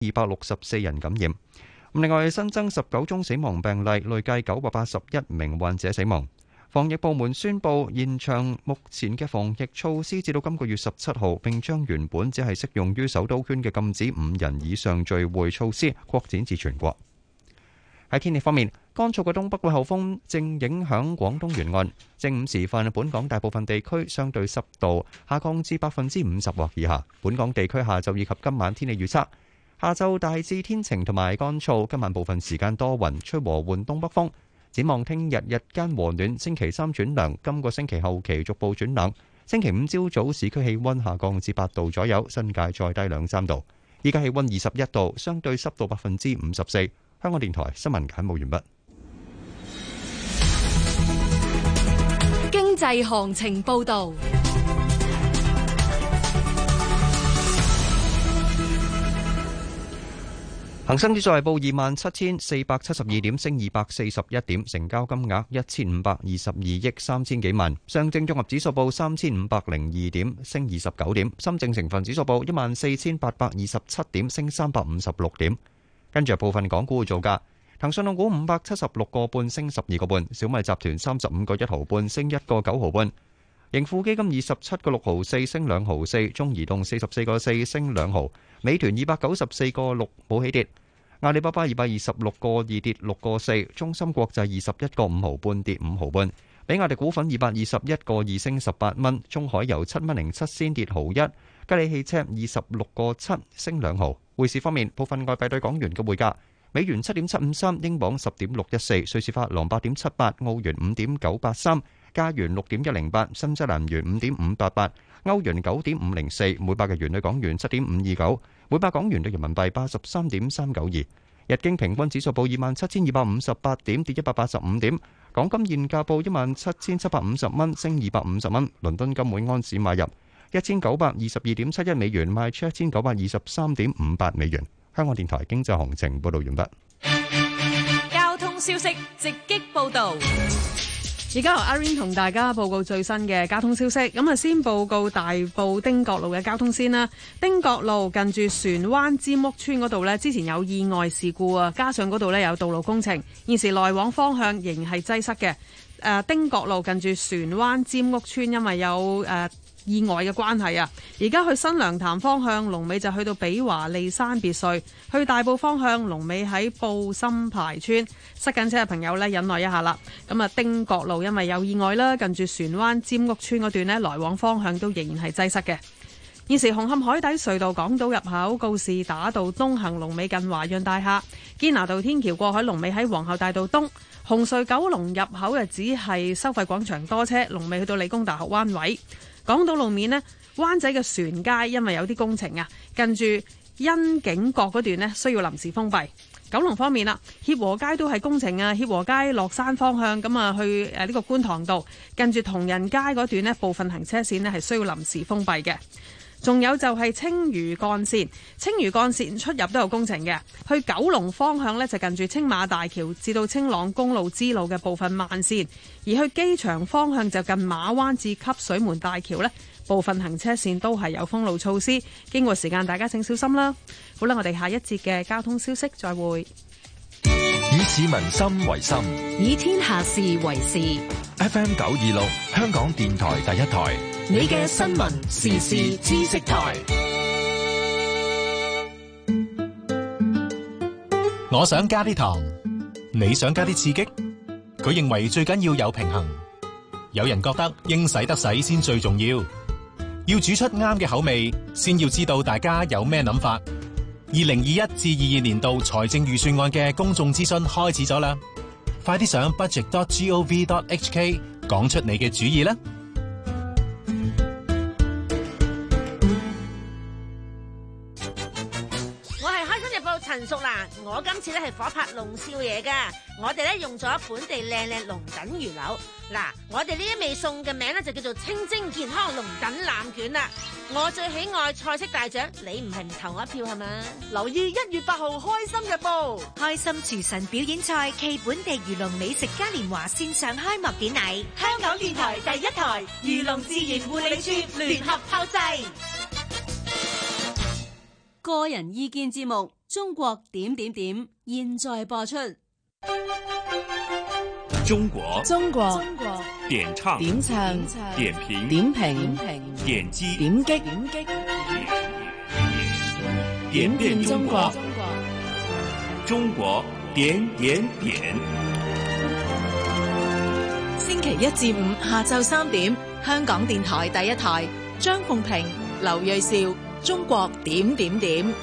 264人感染。另外新增19宗死亡病例，累計981名患者死亡。防疫部門宣布延長目前嘅防疫措施至到今個月17號，並將原本只係適用於首都圈嘅禁止5人以上聚會措施擴展至全國。喺天氣方面，乾燥嘅東北季候風正影響廣東沿岸。正午時分，本港大部分地區相對濕度下降至50%或以下。本港地區下晝以及今晚天氣預測：下晝大致天晴同埋乾燥，今晚部分時間多雲，吹和緩東北風。展望聽日日間和暖，星期三轉涼，今個星期後期逐步轉冷。星期五朝早市區氣溫下降至8度左右，新界再低2-3度。依家氣溫21度，相對濕度54%。香港電台新聞簡報完畢。 經濟行情報導。 恒生指數係報27,472點，升241點，成交金額1522億3000幾萬。上證綜合指數報3502點，升29點。深證成分指數報14827點，升356點。跟住部分港股嘅造價，騰訊控股576個半，升12個半；小米集團35個1毫半，升1個9毫半；盈富基金27個6毫四，升2毫4；中移動44個4，升2毫；美團294個6，冇起跌；阿里巴巴226個2，跌6個4；中芯國際21個5毫半，跌5毫半；比亞迪股份221個2，升18蚊；中海油7蚊07仙，跌毫1；吉利汽車26個7，升2毫。匯市方面，部分外幣對港元嘅匯價：美元7.753，英鎊10.614，瑞士法郎8.78，澳元5.983，加元6.108，新西蘭元5.588，歐元9.504，每百日元對港元7.529，每百港元對人民幣83.392。日經平均指數報27,258點，跌185點。港金現價報17,750蚊，升250蚊。倫敦金每安士買入1922.71美元，賣出1923.58美元。香港電台經濟行情報道完畢。 交通消息直擊報道。 而家由阿 Rain 同大家報告最新嘅交通消息。咁啊，先報告大埔汀角路嘅交通先啦。汀角路近住船灣尖屋村嗰度呢，之前有意外事故啊，加上嗰度呢有道路工程，現時來往方向仍係擠塞嘅。汀角路近住船灣尖屋村，因為有意外嘅關係啊，而家去新娘潭方向龍尾就去到比華利山別墅；去大埔方向龍尾喺布心排村。塞緊車嘅朋友呢，忍耐一下啦。咁啊，汀角路因為有意外啦，近住船灣尖屋村嗰段呢，來往方向都仍然係擠塞嘅。現時紅磡海底隧道港島入口告士打道東行龍尾近華潤大廈，堅拿道天橋過海龍尾喺皇后大道東。紅隧九龍入口就只係收費廣場多車，龍尾去到理工大學灣位。港島路面呢，灣仔嘅船街因為有啲工程啊，近住欣景閣嗰段呢需要臨時封閉。九龍方面啦，協和街都係工程啊，協和街落山方向咁啊，去呢個觀塘道近住同仁街嗰段呢，部分行車線呢係需要臨時封閉嘅。仲有就係青嶼幹線，青嶼幹線出入都有工程嘅。去九龍方向呢，就近住青馬大橋至到青朗公路支路嘅部分慢線，而去機場方向就近馬灣至汲水門大橋呢，部分行車線都係有封路措施。經過時間，大家請小心啦。好啦，我哋下一節嘅交通消息再會。 以市民心為心， 以天下事為事。 FM 926，香港電台第一台， 你嘅新聞時事知識台。 我想加啲糖，你想加啲刺激？佢認為最緊要有平衡。有人覺得應使得使先最重要，要煮出啱嘅口味，先要知道大家有咩諗法。2021至22年度財政預算案嘅公眾諮詢開始咗啦，快啲上 budget.gov.hk 講出你嘅主意啦！ 我係開心日報陳淑蘭，我今次咧係火拍龍少爺噶，我哋咧用咗本地靚靚龍躉魚柳。嗱，我哋呢一味餸嘅名咧就叫做清蒸健康龍躉腩卷啦。我最喜愛菜式大獎，你唔係唔投我一票係嘛？ 留意1月8號開心日報， 開心廚神表演賽暨本地漁農美食嘉年華線上開幕典禮， 香港電台第一台漁農自然護理處聯合炮製。 個人意見節目《中國點點點》現在播出。 中國點唱點評點擊點變中國，中國點點點。 星期一至五下晝3點，香港電台第一台，張鳳平、劉銳紹，中國點點點。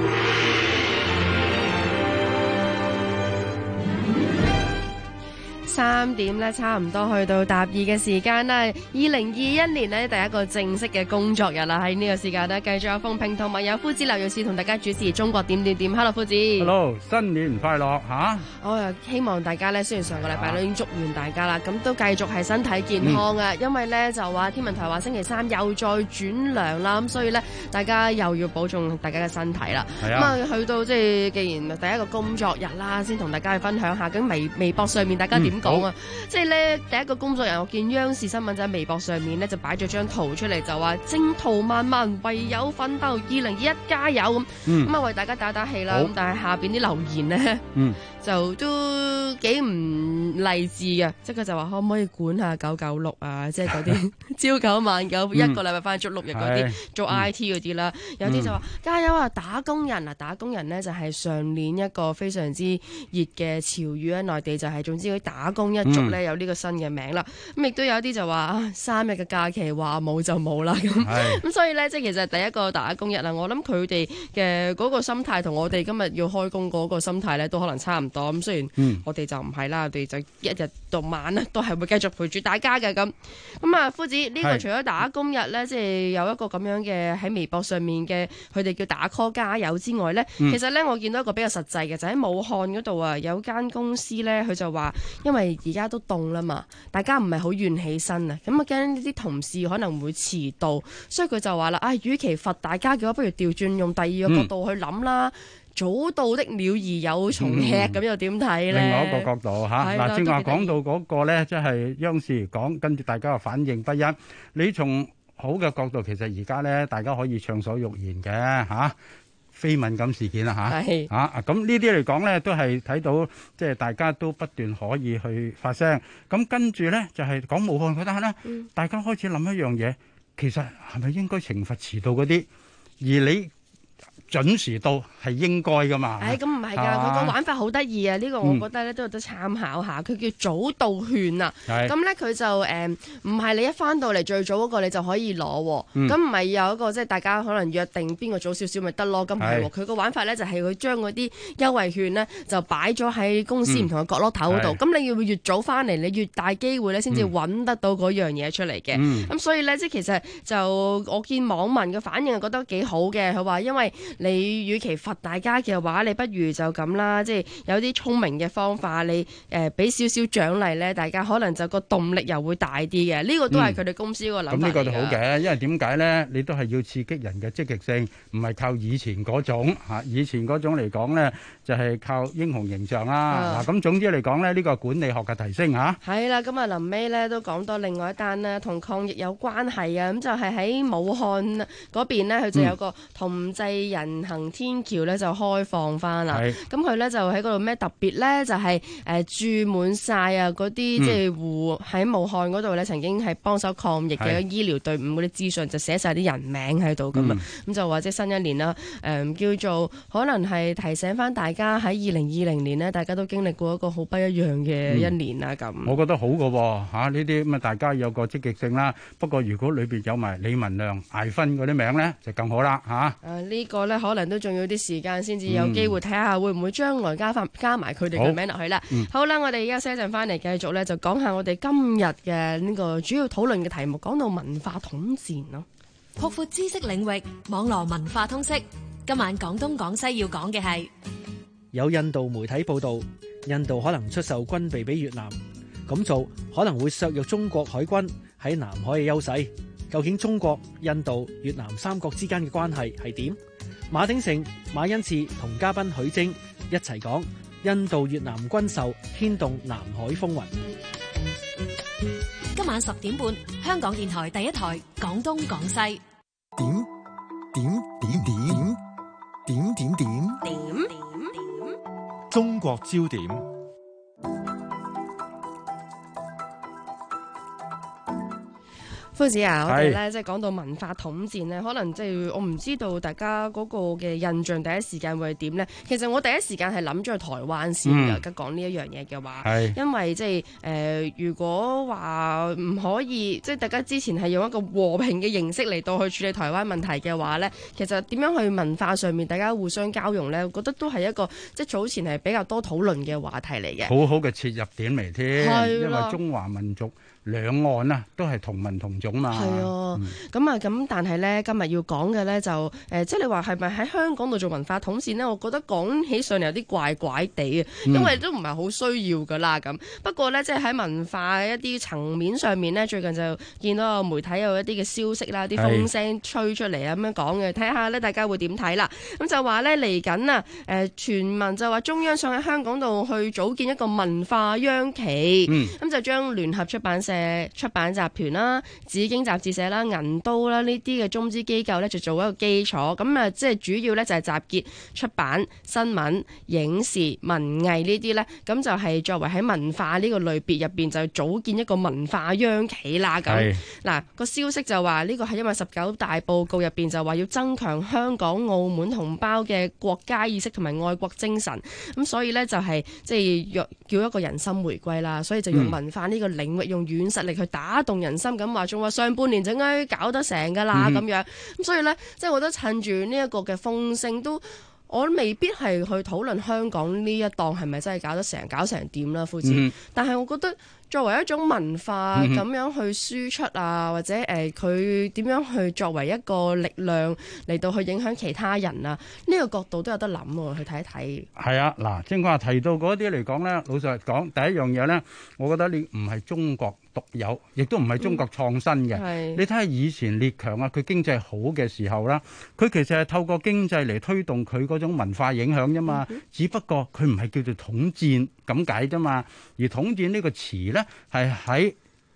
3點咧，差唔多去到答議嘅時間啦。2021年呢，第一個正式嘅工作日啦，喺呢個時間呢，繼續有鳳平同埋有夫子劉銳紹同大家主持中國點點點。Hello， 夫子。 Hello， 新年快樂嚇！ 我又希望大家咧，雖然上個禮拜都已經祝願大家啦，咁都繼續係身體健康啊。因為咧就話天文台話星期3又再轉涼啦，咁所以咧大家又要保重大家嘅身體啦。咁啊，去到即係既然第一個工作日啦，先同大家去分享下，咁微博上面大家點講啊？即係咧第一個工作日，我見央視新聞就喺微博上面咧就擺咗張圖出嚟，就話征途漫漫唯有奮鬥，2021加油咁。咁啊為大家打打氣啦。咁但係下邊啲留言咧，就都幾唔勵志嘅，即係佢就話可唔可以管下996啊，即係嗰啲朝9晚9，一個禮拜翻去足6日嗰啲做 IT 嗰啲啦。有啲就話加油啊，打工人啊，打工人呢就係上年一個非常之熱嘅潮語喺內地，就係總之佢打工一族咧有呢個新嘅名啦。咁亦都有啲就話3日嘅假期話冇就冇啦咁所以咧即係其實第一個打工日啦，我諗佢哋嘅嗰個心態同我哋今日要開工嗰個心態咧都可能差唔多。咁雖然我哋就唔係啦，我哋就一日到晚咧都係會繼續陪住大家嘅咁。咁啊，夫子呢個除咗打工日咧，即係有一個咁樣嘅喺微博上面嘅佢哋叫打 call 加油之外咧，其實咧我見到一個比較實際嘅就喺武漢嗰度啊，有間公司咧佢就話因為而家都凍啦嘛，大家唔係好願起身啊，咁啊驚呢啲同事可能會遲到，所以佢就話啦，與其罰大家嘅話，不如調轉用第二個角度去諗啦。早到的鳥兒有蟲吃，咁又點睇咧？ 另外一個角度嚇，嗱，正話講到嗰個咧，即係央視講，跟住大家嘅反應不一。你從好嘅角度，其實而家咧，大家可以暢所欲言嘅嚇，非敏感事件啦嚇，咁呢啲嚟講咧，都係睇到即係大家都不斷可以去發聲。咁跟住咧就係講武漢嗰單啦，大家開始諗一樣嘢，其實係咪應該懲罰遲到嗰啲，而你準時到係應該噶嘛？ 咁唔係㗎，佢個玩法好得意啊！呢個我覺得咧都有得參考下。佢叫早到券啊。咁咧佢就唔係你一翻到嚟最早嗰個你就可以攞喎。咁唔係有一個即係大家可能約定邊個早少少咪得咯？咁唔係喎，佢個玩法咧就係佢將嗰啲優惠券咧就擺咗喺公司唔同嘅角落頭嗰度。咁你要越早翻嚟，你越大機會咧先至揾得到嗰樣嘢出嚟嘅。咁所以咧即係其實就我見網民嘅反應係覺得幾好嘅。佢話因為你與其罰大家嘅話，你不如就咁啦，即係有啲聰明嘅方法，你俾少少獎勵咧，大家可能就個動力又會大啲嘅。呢個都係佢哋公司個諗法嚟㗎。咁呢個都好嘅，因為點解咧？你都係要刺激人嘅積極性，唔係靠以前嗰種嚇。以前嗰種嚟講咧，就係靠英雄形象啦。嗱，咁總之嚟講咧，呢個管理學嘅提升嚇。係啦，咁啊臨尾咧都講多另外一單咧，同抗疫有關係啊。咁就係喺武漢嗰邊咧，佢就有個同濟人行天橋咧就開放翻啦，咁佢咧就喺嗰度咩特別咧？就係注滿晒啊嗰啲即係喺武漢嗰度咧曾經係幫手抗疫嘅醫療隊伍嗰啲資訊，就寫晒啲人名喺度咁啊！咁就話即係新一年啦，叫做可能係提醒翻大家喺2020年呢，大家都經歷過一個好不一樣嘅一年啦咁。我覺得好㗎喎嚇，呢啲咁啊大家有個積極性啦。不過如果裏邊有埋李文亮、艾芬嗰啲名咧，就更好啦嚇。呢個咧可能都仲要啲時間先至有機會睇下會唔會將來加埋佢哋嘅名落去啦。好啦，我哋而家休息一陣翻嚟繼續咧，就講下我哋今日嘅呢個主要討論嘅題目，講到文化統戰咯。 擴闊知識領域，網絡文化通識。今晚廣東廣西要講嘅係有印度媒體報道，印度可能出售軍備俾越南，咁做可能會削弱中國海軍喺南海嘅優勢。究竟中國、印度、越南三國之間嘅關係係點？馬鼎盛、馬恩賜同嘉賓許晶一齊講印度越南軍售牽動南海風雲。 今晚10點半，香港電台第一台廣東廣西。 點中國焦點。 夫子啊，我哋咧即係講到文化統戰咧，可能即係我唔知道大家嗰個嘅印象第一時間會係點咧？其實我第一時間係諗咗去台灣先㗎。講呢一樣嘢嘅話，因為即係如果話唔可以，即係大家之前係用一個和平嘅形式嚟到去處理台灣問題嘅話咧，其實點樣去文化上面大家互相交融咧？我覺得都係一個即係早前係比較多討論嘅話題嚟嘅。 好好嘅切入點嚟添，因為中華民族兩岸啊都係同文同種嘛。 係啊，咁但係咧今日要講嘅咧就即係你話係咪喺香港度做文化統戰咧？我覺得講起上嚟有啲怪怪地啊，因為都唔係好需要噶啦咁。不過咧即係喺文化一啲層面上面咧，最近就見到媒體有一啲嘅消息啦，啲風聲吹出嚟啊咁樣講嘅，睇下咧大家會點睇啦。咁就話咧嚟緊啊傳聞就話中央想喺香港度去組建一個文化央企，咁就將聯合出版社、出版集團啦、紫荊雜誌社啦、銀都啦呢啲嘅中資機構咧，就做一個基礎。咁啊，即係主要咧就係集結出版、新聞、影視、文藝呢啲咧，咁就係作為喺文化呢個類別入邊就組建一個文化央企啦。咁嗱個消息就話呢個係因為19大報告入邊就話要增強香港、澳門同胞嘅國家意識同埋愛國精神，咁所以咧就係即係叫一個人心回歸啦。所以就用文化呢個領域用軟實力去打動人心，咁話仲話上半年就應該搞得成噶啦咁樣，咁所以呢，即係我覺得趁住呢一個嘅風聲，我未必係去討論香港呢一檔係咪真係搞成點啦，夫子。但係我覺得作為一種文化咁樣去輸出啊，或者佢點樣去作為一個力量嚟到去影響其他人啊，呢個角度都有得諗喎，去睇一睇。係啊，嗱，正話提到嗰啲嚟講呢，老實講，第一樣嘢呢，我覺得你唔係中國獨有，亦都唔係中國創新嘅。你睇下以前列強啊，佢經濟好嘅時候啦，佢其實係透過經濟嚟推動佢嗰種文化影響啫嘛。只不過佢唔係叫做統戰咁解啫嘛。而統戰呢個詞呢，係喺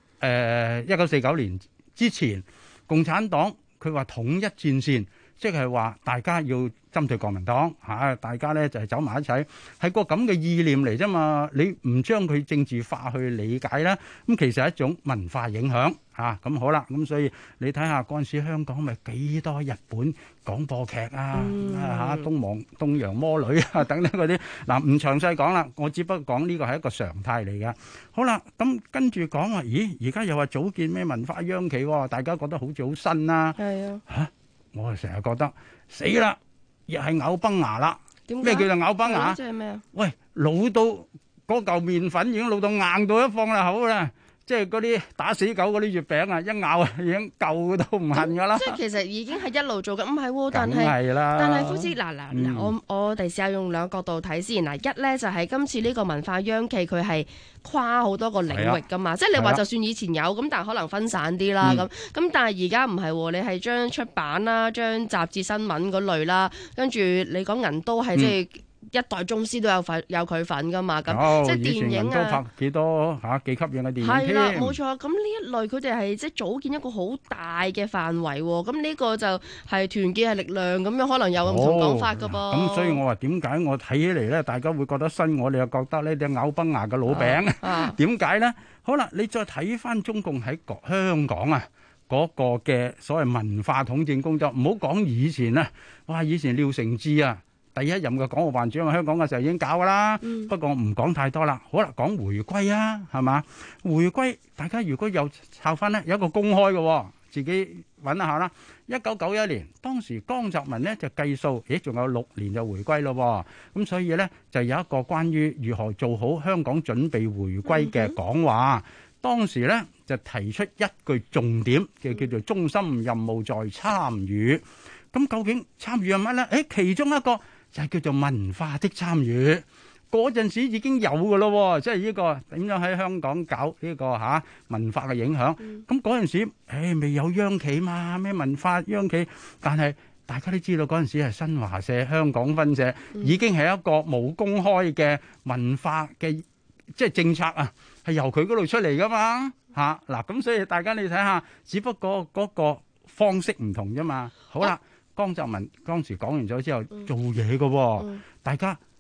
1949年之前，共產黨佢話統一戰線，即係話大家要針對國民黨嚇，大家咧就係走埋一齊，係個咁嘅意念嚟啫嘛。你唔將佢政治化去理解啦，咁其實係一種文化影響嚇。咁好啦，咁所以你睇下嗰陣時香港咪幾多日本廣播劇啊嚇，東洋魔女啊等等嗰啲嗱，唔詳細講啦，我只不過講呢個係一個常態嚟㗎。好啦，咁跟住講話，咦？而家又話組建咩文化央企喎？大家覺得好似好新啦。係啊嚇，我係成日覺得死啦！又係咬崩牙啦！咩叫做咬崩牙？即係咩啊？喂，老到嗰嚿麵粉已經老到硬到一放入口啦！即係嗰啲打死狗嗰啲月餅啊，一咬啊已經舊到唔痕㗎啦！即係其實已經係一路做緊，唔係喎，但係夫子嗱，我哋試下用兩個角度睇先嗱，一咧就係今次呢個文化央企佢係跨好多個領域㗎嘛，即係你話就算以前有咁，但係可能分散啲啦咁，但係而家唔係喎，你係將出版啦、將雜誌新聞嗰類啦，跟住你講銀都係即係。一代宗師都有佢份噶嘛，咁即係電影啊，都拍幾多幾吸引嘅電影。係啦，冇錯。咁呢一類佢哋係即係組建一個好大嘅範圍喎。咁呢個就係團結係力量咁樣，可能有唔同講法噶噃。咁所以我話點解我睇起嚟咧，大家會覺得新，我哋又覺得呢啲咬崩牙嘅老餅。點解咧？好啦，你再睇翻中共喺香港啊嗰個嘅所謂文化統戰工作，唔好講以前啊，哇！以前廖承志啊。第一任嘅港澳辦主任喺香港嘅時候已經搞㗎啦，不過唔講太多啦。好啦，講回歸啊，係嘛？回歸大家如果有抄翻呢，有一個公開嘅，自己揾一下啦。1991年當時江澤民呢就計數，仲有6年就回歸咯。咁所以呢，就有一個關於如何做好香港準備回歸嘅講話。當時呢，就提出一句重點嘅叫做中心任務在參與。咁究竟參與係乜呢？其中一個就係叫做文化的參與，嗰陣時已經有㗎咯，即係呢個點樣喺香港搞呢個文化嘅影響。咁嗰陣時，未有央企嘛，咩文化央企？但係大家都知道嗰陣時係新華社香港分社，已經係一個冇公開嘅文化嘅即係政策啊，係由佢嗰度出嚟㗎嘛嗱。咁所以大家你睇下，只不過嗰個方式唔同啫嘛。好啦。江澤民當時講完咗之後做嘢嘅，大家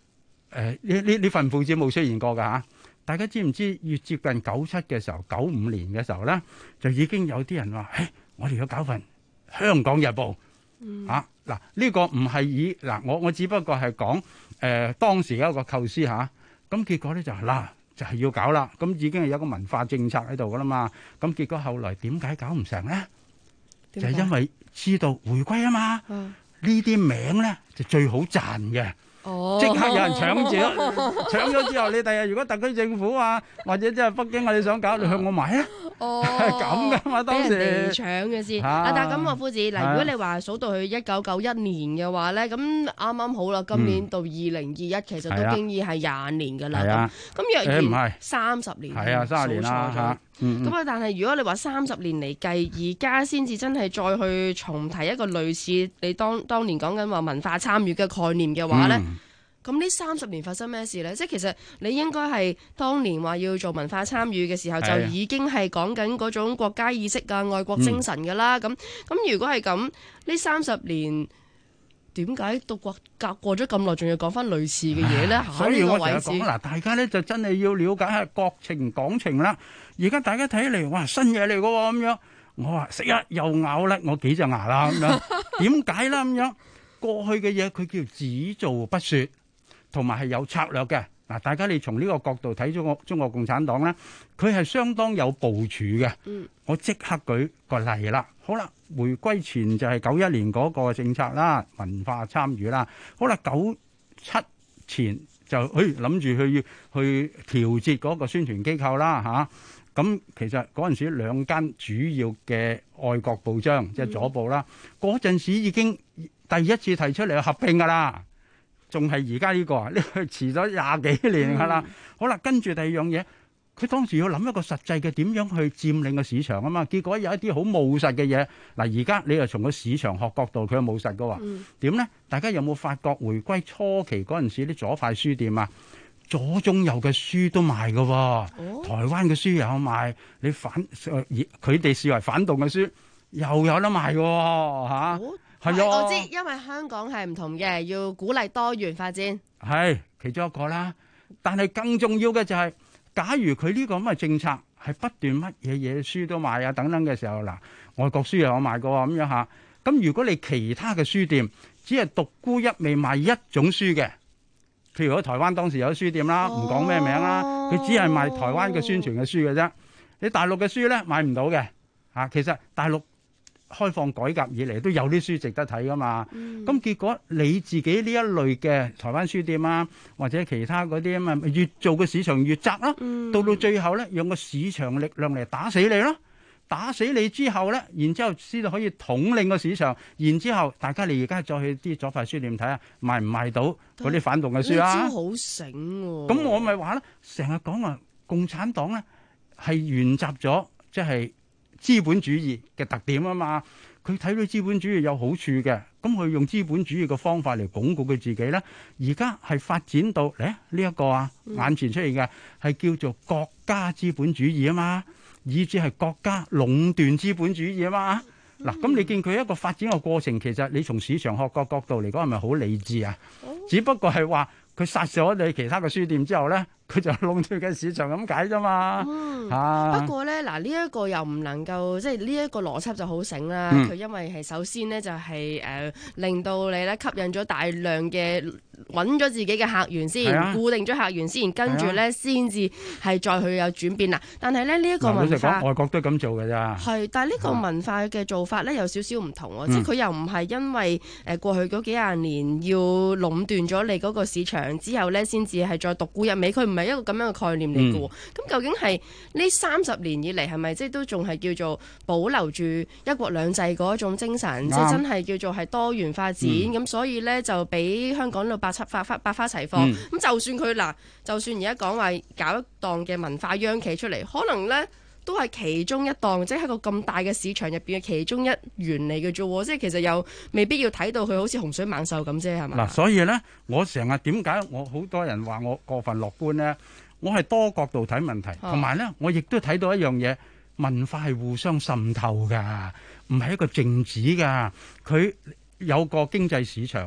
呢份報紙冇出現過㗎嚇。大家知唔知越接近97嘅時候，95年嘅時候咧，就已經有啲人話：我哋要搞份《香港日報》嚇。嗱，呢個唔係我只不過係講當時嘅一個構思嚇。咁結果咧就係要搞啦。咁已經係有一個文化政策喺度㗎啦嘛。咁結果後來點解搞唔成咧？就係因為知道回歸啊嘛。呢啲名咧就最好賺嘅。即刻有人搶住，搶咗之後，你第日如果特區政府啊，或者即係北京你想搞，你向我買啊！係咁噶嘛，當時俾人哋搶嘅先。但係咁啊，夫子嗱，如果你話數到去1991年嘅話咧，咁啱啱好啦，今年到2021，其實都經已係20年㗎啦。咁若然30年， 係啊，30年啦嚇。 咁啊，但係如果你話30年嚟計，而家先至真係再去重提一個類似你當年講緊話文化參與嘅概念嘅話咧，咁呢30年發生咩事咧？即係其實你應該係當年話要做文化參與嘅時候，就已經係講緊嗰種國家意識啊、愛國精神㗎啦。咁如果係咁，呢30年點解到過咗咁耐，仲要講翻類似嘅嘢咧？ 所以我成日講嗱，大家咧就真係要了解下國情港情啦。而家大家睇嚟，哇，新嘢嚟㗎喎咁樣。我話死啦，又咬甩我幾隻牙啦咁樣。點解啦咁樣？過去嘅嘢佢叫只做不說，同埋係有策略嘅。嗱，大家你從呢個角度睇咗中國共產黨咧，佢係相當有部署嘅。我即刻舉個例啦。好啦，回歸前就係91年嗰個政策啦，文化參與啦。好啦，97前就諗住去調節嗰個宣傳機構啦嚇。咁其實嗰陣時兩間主要嘅愛國報章，即係左報啦，嗰陣時已經第一次提出嚟合併㗎啦，仲係而家呢個遲咗20幾年㗎啦。好啦，跟住第二樣嘢，佢當時要諗一個實際嘅點樣去佔領個市場啊嘛。結果有一啲好務實嘅嘢。嗱，而家你又從個市場學角度，佢係務實嘅喎。點咧？大家有冇發覺回歸初期嗰陣時啲左派書店啊？左中右嘅書都賣㗎喎，台灣嘅書又有賣，你佢哋視為反動嘅書又有得賣㗎喎嚇。係啊， 我知，因為香港係唔同嘅，要鼓勵多元發展， 係其中一個啦。但係更重要嘅就係，假如佢呢個咁嘅政策係不斷乜嘢書都賣啊等等嘅時候，嗱，外國書又有賣㗎喎咁樣嚇。咁如果你其他嘅書店只係獨沽一味賣一種書嘅，譬如果台灣當時有書店啦，唔講咩名啦，佢只係賣台灣嘅宣傳嘅書嘅啫。你大陸嘅書咧買唔到嘅嚇。其實大陸開放改革以嚟都有啲書值得睇噶嘛。咁結果你自己呢一類嘅台灣書店啊，或者其他嗰啲啊嘛，越做個市場越窄咯。到最後咧，用個市場力量嚟打死你咯。打死你之後咧，然之後先至可以統領個市場。然之後大家你而家再去啲左派書店睇下，賣唔賣到嗰啲反動嘅書啊？ 招好醒喎！ 咁我咪話咧，成日講話共產黨咧係沿襲咗即係資本主義嘅特點啊嘛。佢睇到資本主義有好處嘅，咁佢用資本主義嘅方法嚟鞏固佢自己咧。而家係發展到呢一個眼前出現嘅係叫做國家資本主義啊嘛。以至係國家壟斷資本主義啊嘛。嗱，咁你見佢一個發展嘅過程，其實你從市場學個角度嚟講係咪好理智啊？只不過係話佢殺咗你其他嘅書店之後咧，佢就壟斷嘅市場咁解啫嘛。 不過咧，嗱，呢一個又唔能夠，即係呢一個邏輯就好醒啦。佢因為係首先咧就係令到你咧吸引咗大量嘅揾咗自己嘅客源先，固定咗客源先，跟住咧先至係再去有轉變啦。但係咧呢一個文化， 外國都咁做㗎咋。 係，但係呢個文化嘅做法咧有少少唔同喎。即係佢又唔係因為過去嗰幾廿年要壟斷咗你嗰個市場之後咧，先至係再獨沽一味。佢唔係一個咁樣嘅概念嚟嘅喎。咁究竟係呢30年以嚟係咪即係都仲係叫做保留住一國兩制嗰種精神，即係真係叫做係多元發展咁，所以咧就俾香港度百花齊放。咁就算佢就算而家講話搞一檔嘅文化央企出嚟，可能咧都係其中一檔，即係喺個咁大嘅市場入邊嘅其中一員嚟嘅啫。即係其實又未必要睇到佢好似洪水猛獸咁啫，係嘛？ 嗱，所以咧，我成日點解我好多人話我過分樂觀咧？我係多角度睇問題，同埋咧，我亦都睇到一樣嘢，文化係互相滲透㗎，唔係一個靜止㗎。佢有個經濟市場，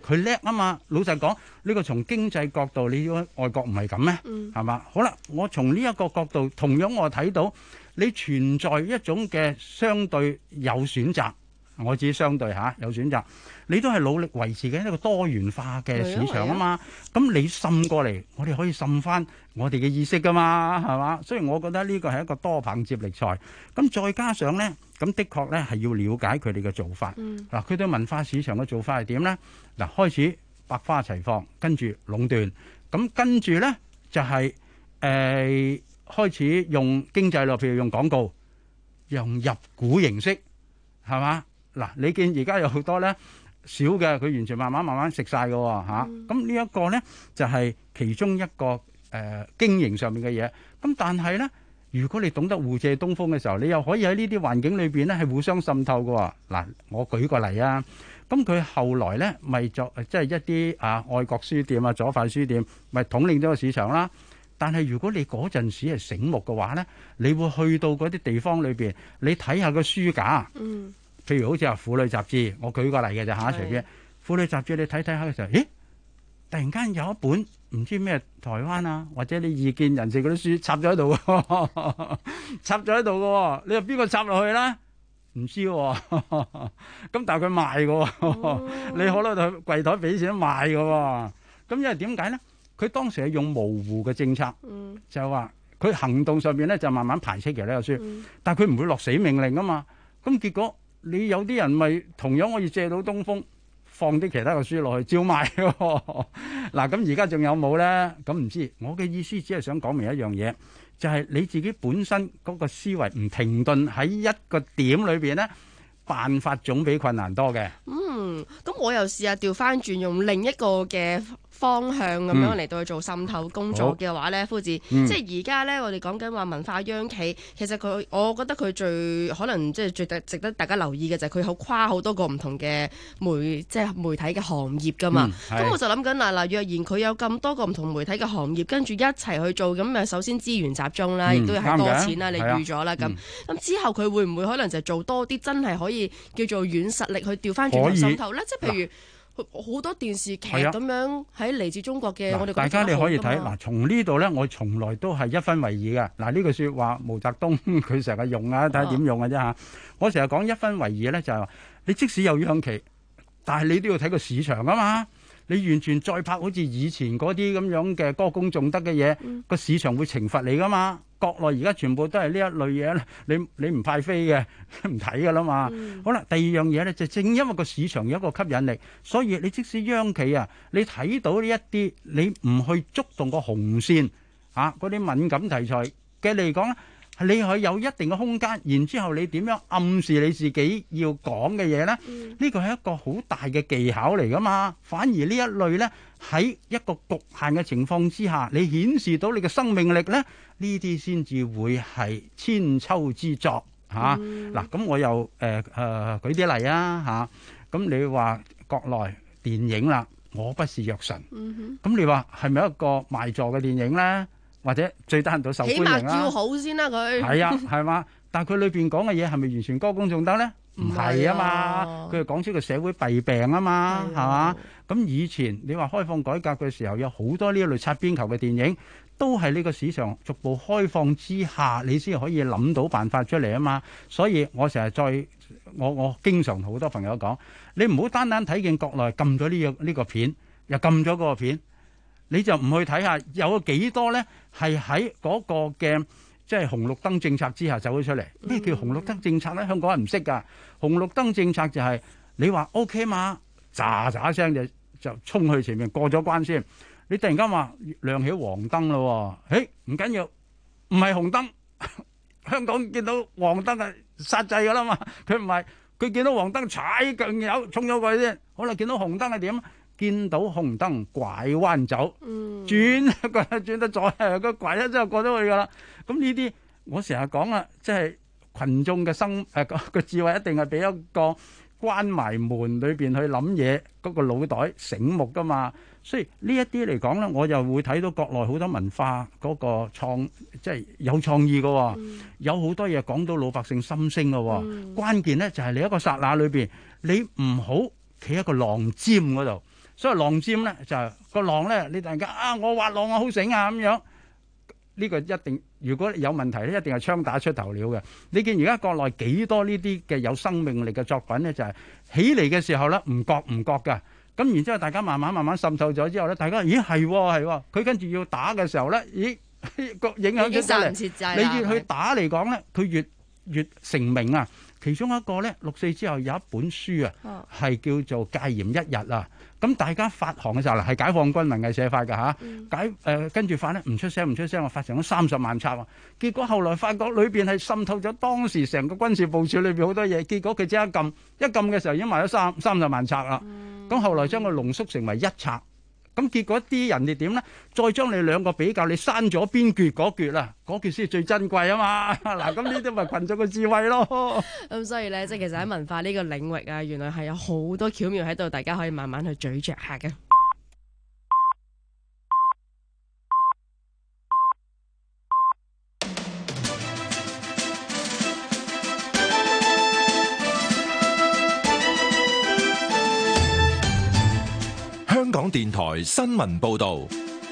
佢叻啊嘛。老實講，呢個從經濟角度，你外國唔係咁咩？係嘛？好啦，我從呢一個角度，同樣我睇到你存在一種嘅相對有選擇。我指相對有選擇，你都係努力維持緊一個多元化嘅市場啊嘛。咁你滲過嚟，我哋可以滲翻我哋嘅意識噶嘛，係嘛？所以我覺得呢個係一個多棒接力賽。咁再加上呢，咁的確呢係要了解佢哋嘅做法。嗱，佢對文化市場嘅做法係點呢？嗱，開始百花齊放，跟住壟斷，咁跟住呢就係開始用經濟咯，譬如用廣告，用入股形式，係嘛？嗱，你見而家有好多咧少嘅，佢完全慢慢食晒嘅喎。咁呢一個咧就係其中一個經營上面嘅嘢。咁但係咧，如果你懂得互借東風嘅時候，你又可以喺呢啲環境裏邊咧係互相滲透嘅喎。嗱，我舉個例啊，咁佢後來咧咪作即係一啲愛國書店啊、左派書店，咪統領咗個市場啦。但係如果你嗰陣時係醒目嘅話咧，你會去到嗰啲地方裏邊，你睇下個書架。譬如好似話婦女雜誌，我舉個例嘅啫嚇，隨便婦女雜誌你睇睇下嘅時候，咦，突然間有一本唔知咩台灣啊，或者你異見人士嗰啲書插咗喺度喎，插咗喺度嘅喎，你話邊個插落去咧？唔知喎，咁但係佢賣嘅喎，你可能去櫃台俾錢賣嘅喎，咁因為點解咧？佢當時係用模糊嘅政策，就係話佢行動上邊咧就慢慢排斥嘅呢個書，但係佢唔會落死命令啊嘛，咁結果。你有啲人咪同樣可以借到東風，放啲其他嘅書落去照賣喎。嗱，咁而家仲有冇咧？咁唔知。我嘅意思只係想講明一樣嘢，就係你自己本身嗰個思維唔停頓喺一個點裏邊咧，辦法總比困難多嘅。 咁我又試下調翻轉，用另一個嘅方向咁樣嚟到去做滲透工作嘅話咧，夫子，即係而家咧，我哋講緊話文化央企，其實我覺得佢最可能即係最值得大家留意嘅就係佢好跨好多個唔同嘅媒體嘅行業噶嘛。咁我就諗緊嗱，若然佢有咁多個唔同媒體嘅行業，跟住一齊去做，咁首先資源集中啦，亦都係多錢啦，你預咗啦。咁之後佢會唔會可能就做多啲真係可以叫做軟實力去調翻轉頭滲透咧？即係譬如。好多電視劇咁樣喺嚟自中國嘅，我哋大家你可以睇嗱，從呢度咧，我從來都係一分為二嘅。嗱，呢句説話毛澤東佢成日用啊，睇下點用嘅啫嚇。我成日講一分為二咧，就係話你即使有央企，但係你都要睇個市場啊嘛。你完全再拍好似以前嗰啲咁樣嘅歌功頌德嘅嘢，個市場會懲罰你噶嘛。國內而家全部都係呢一類嘢，你唔派飛嘅唔睇噶啦嘛。好啦，第二樣嘢咧就正因為個市場有一個吸引力，所以你即使央企啊，你睇到呢一啲，你唔去觸動個紅線嗰啲敏感題材嘅嚟講咧，你係有一定嘅空間，然之後你點樣暗示你自己要講嘅嘢呢？呢個係一個好大嘅技巧嚟噶嘛。反而呢一類呢，喺一個局限嘅情況之下，你顯示到你嘅生命力呢，呢啲先至會係千秋之作嚇。嗱，咁我又舉啲例啊嚇。咁你話國內電影啦，我不是藥神。咁你話係咪一個賣座嘅電影呢？或者最低限度受歡迎啦，起碼叫好先啦佢。 係啊，係嘛？但係佢裏邊講嘅嘢係咪完全歌功頌德咧？唔係啊嘛，佢係講出個社會弊病啊嘛，係嘛？咁以前你話開放改革嘅時候，有好多呢一類擦邊球嘅電影，都係呢個市場逐步開放之下，你先可以諗到辦法出嚟啊嘛。所以我成日我經常同好多朋友講，你唔好單單睇見國內禁咗呢個片，又禁咗嗰個片。你就唔去睇下有幾多呢？係喺嗰個嘅即係紅綠燈政策之下走咗出嚟。咩叫紅綠燈政策呢？香港人唔識㗎。紅綠燈政策就係你話 OK 嘛，喳喳聲就衝去前面過咗關先。你突然間話亮起黃燈咯，唔緊要，唔係紅燈。香港見到黃燈係煞掣㗎啦嘛，佢唔係，佢見到黃燈踩腳油衝咗過去先。好啦，見到紅燈係點？見到紅燈拐彎走，轉得左，個拐一之後過咗去噶啦。咁呢啲我成日講啦，即係群眾嘅個智慧一定係俾一個關埋門裏邊去諗嘢嗰個腦袋醒目噶嘛。所以呢一啲嚟講咧，我又會睇到國內好多文化嗰個即係有創意噶，有好多嘢講到老百姓心聲噶。關鍵咧就係你一個剎那裏邊，你唔好企喺個浪尖嗰度。 所以浪尖咧就係個浪咧，你突然間我滑浪好醒啊咁樣，呢個一定如果有問題咧，一定係槍打出頭鳥嘅。你見而家國內幾多呢啲嘅有生命力嘅作品咧，就係起嚟嘅時候咧唔覺㗎。咁然之後，大家慢慢滲透咗之後咧，大家咦係喎，佢跟住要打嘅時候咧，咦個影響出嚟。你越去打嚟講咧，佢越成名啊！其中一個咧，6.4之後有一本書啊，係叫做《戒嚴一日》啊。咁大家發行嘅時候係解放軍文藝社發㗎嚇，跟住發咧唔出聲，我發成咗30萬冊啊。結果後來發覺裏邊係滲透咗當時成個軍事部署裏邊好多嘢，結果佢即刻一撳嘅時候已經賣咗30萬冊啦。咁後來將佢濃縮成為一冊，咁結果啲人哋點咧？再將你兩個比較，你刪咗邊橛嗰橛啦，嗰橛先係最珍貴啊嘛！嗱，咁呢啲咪群眾嘅智慧咯。 咁所以咧，即係其實喺文化呢個領域啊，原來係有好多巧妙喺度，大家可以慢慢去咀嚼下嘅。 香港電台新聞報導，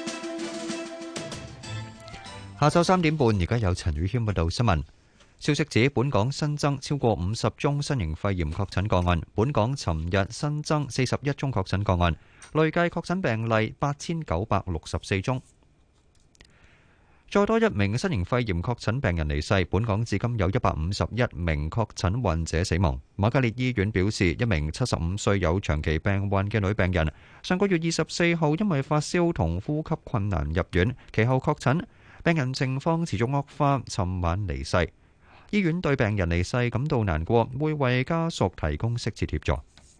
下晝3點半，而家有陳宇軒報道新聞。消息指，本港新增超過50宗新型肺炎確診個案。本港尋日新增41宗確診個案，累計確診病例8964宗。再多一名新型肺炎確診病人離世，本港至今有151名確診患者死亡。瑪嘉烈醫院表示，一名75歲有長期病患嘅女病人，上個月24號因為發燒同呼吸困難入院，其後確診，病人情況持續惡化，尋晚離世。醫院對病人離世感到難過，會為家屬提供適切協助。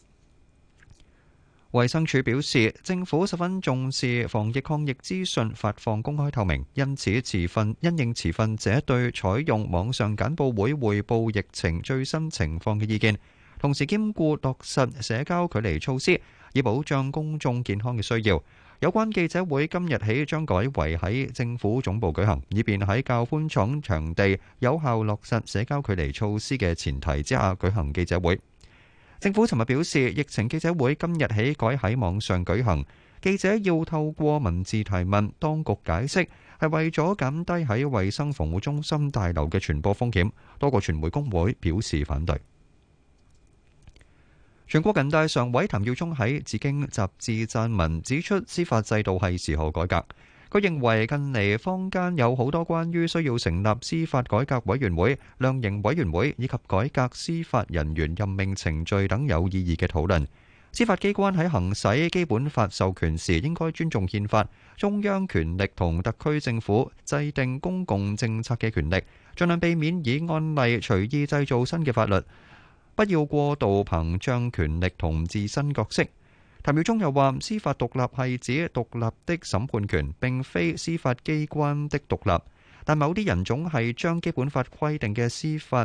衛生署表示，政府十分重視防疫抗疫資訊發放公開透明，因應持份者對採用網上簡報會匯報疫情最新情況嘅意見，同時兼顧落實社交距離措施，以保障公眾健康嘅需要。有關記者會今日起將改為喺政府總部舉行，以便喺較寬敞場地有效落實社交距離措施嘅前提之下舉行記者會。政府尋日表示，疫情記者會今日起改喺網上舉行，記者要透過文字提問，當局解釋係為咗減低喺衛生防護中心大樓嘅傳播風險。多個傳媒工會表示反對。全國人大常委譚耀宗喺紫荊雜誌撰文指出，司法制度係時候改革。佢認為近嚟坊間有好多關於需要成立司法改革委員會、量刑委員會以及改革司法人員任命程序等有意義嘅討論。司法機關喺行使基本法授權時，應該尊重憲法、中央權力同特區政府制定公共政策嘅權力，盡量避免以案例隨意製造新嘅法律，不要過度膨脹權力同自身角色。譚耀宗又話，司法獨立係指獨立的審判權，並非司法機關的獨立。但某啲人總係將基本法規定嘅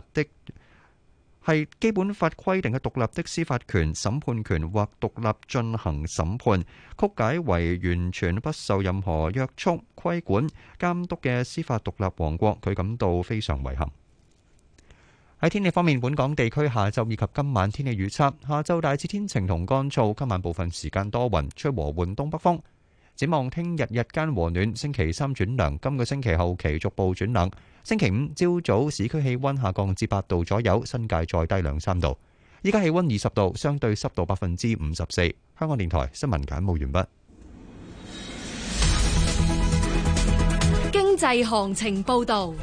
基本法規定嘅獨立的司法權、審判權或獨立進行審判，曲解為完全不受任何約束、規管、監督嘅司法獨立王國。佢感到非常遺憾。喺天氣方面，本港地區下晝以及今晚天氣預測：下晝大致天晴同乾燥，今晚部分時間多雲，吹和緩東北風。展望聽日日間和暖，星期三轉涼，今個星期後期逐步轉冷。星期五朝早市區氣溫下降至8度左右，新界再低2-3度。依家氣溫20度，相對濕度54%。香港電台新聞簡報完畢。 經濟行情報導。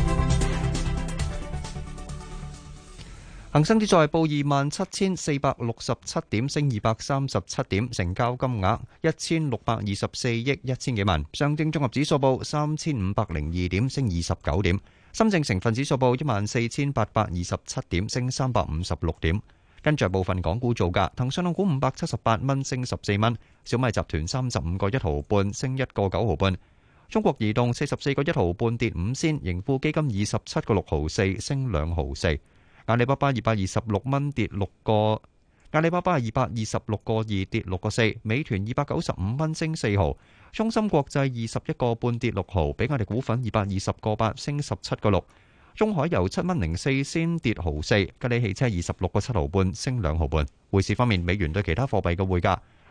恒生指數報27,467點，升237點，成交金額1624億1000幾萬。上證綜合指數報3502點，升29點。深證成分指數報14827點，升356點。跟住部分港股造價，騰訊控股578蚊，升14蚊；小米集團35個1毫半，升1個9毫半；中國移動44個1毫半，跌5仙；盈富基金27個6毫4，升2毫4。阿里巴巴226蚊，跌6個；阿里巴巴226個2，跌6個4；美團295蚊，升4毫；中芯國際21個半，跌6毫；比亞迪股份220個8，升17個6；中海油7蚊04仙，跌毫4；吉利汽車26個7毫半，升2毫半。匯市方面，美元對其他貨幣嘅匯價：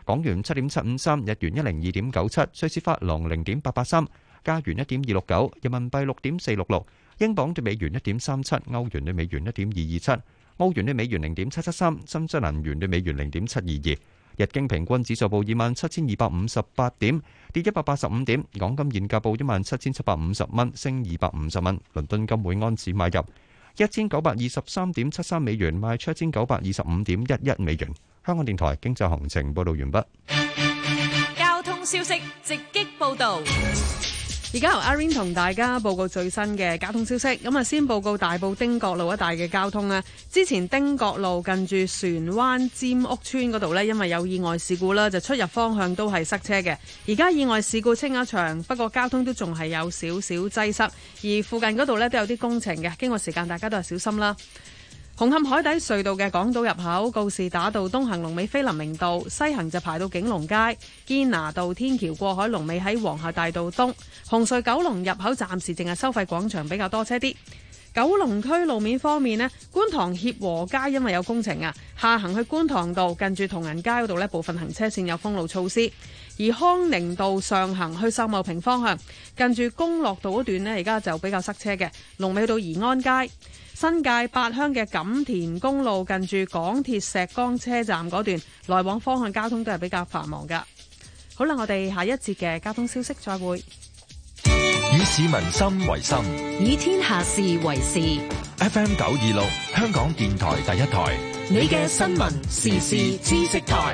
港元7.753，日元102.97，瑞士法郎0.883，加元1.269，人民幣6.466，英鎊對美元1.37，歐元對美元1.227，澳元對美元0.773，新西蘭元對美元0.722。日經平均指數報27,258點，跌185點。港金現價報17,750蚊，升250蚊。倫敦金每安士買入1923.73美元，賣出1925.11美元。香港電台經濟行情報道完畢。 交通消息直擊報道。 而家由阿 Rain 同大家報告最新嘅交通消息。咁啊，先報告大埔汀角路一帶嘅交通啊。之前汀角路近住船灣尖屋村嗰度呢，因為有意外事故啦，就出入方向都係塞車嘅。而家意外事故清咗場，不過交通都仲係有少少擠塞，而附近嗰度呢都有啲工程嘅，經過時間大家都係小心啦。紅磡海底隧道嘅港島入口告士打道東行龍尾菲林明道，西行就排到景隆街堅拿道天橋過海龍尾喺皇后大道東。紅隧九龍入口暫時淨係收費廣場比較多車啲。九龍區路面方面呢，觀塘協和街因為有工程啊，下行去觀塘道近住同仁街嗰度呢，部分行車線有封路措施。而康寧道上行去秀茂坪方向近住公樂道嗰段呢，而家就比較塞車嘅，龍尾去到宜安街。新界八鄉嘅錦田公路近住港鐵石崗車站嗰段來往方向交通都係比較繁忙噶。好啦，我哋下一節嘅交通消息再會。 以市民心為心， 以天下事為事。 FM 926香港電台第一台， 你嘅新聞時事知識台。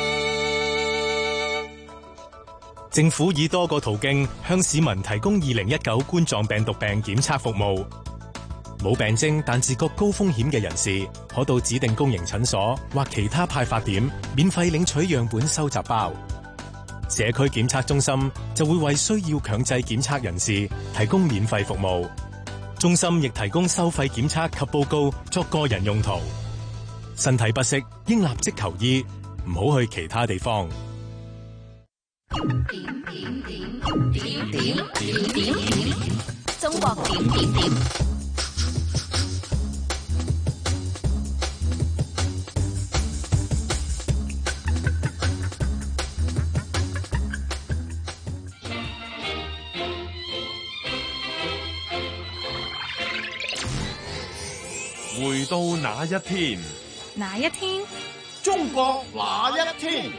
政府以多個途徑向市民提供2019冠狀病毒病檢測服務。冇病徵但自覺高風險嘅人士，可到指定公營診所或其他派發點免費領取樣本收集包。社區檢測中心就會為需要強制檢測人士提供免費服務。中心亦提供收費檢測及報告作個人用途。身體不適應立即求醫，唔好去其他地方。 中國點。 回到那一天， 哪一天？ 中國那一天？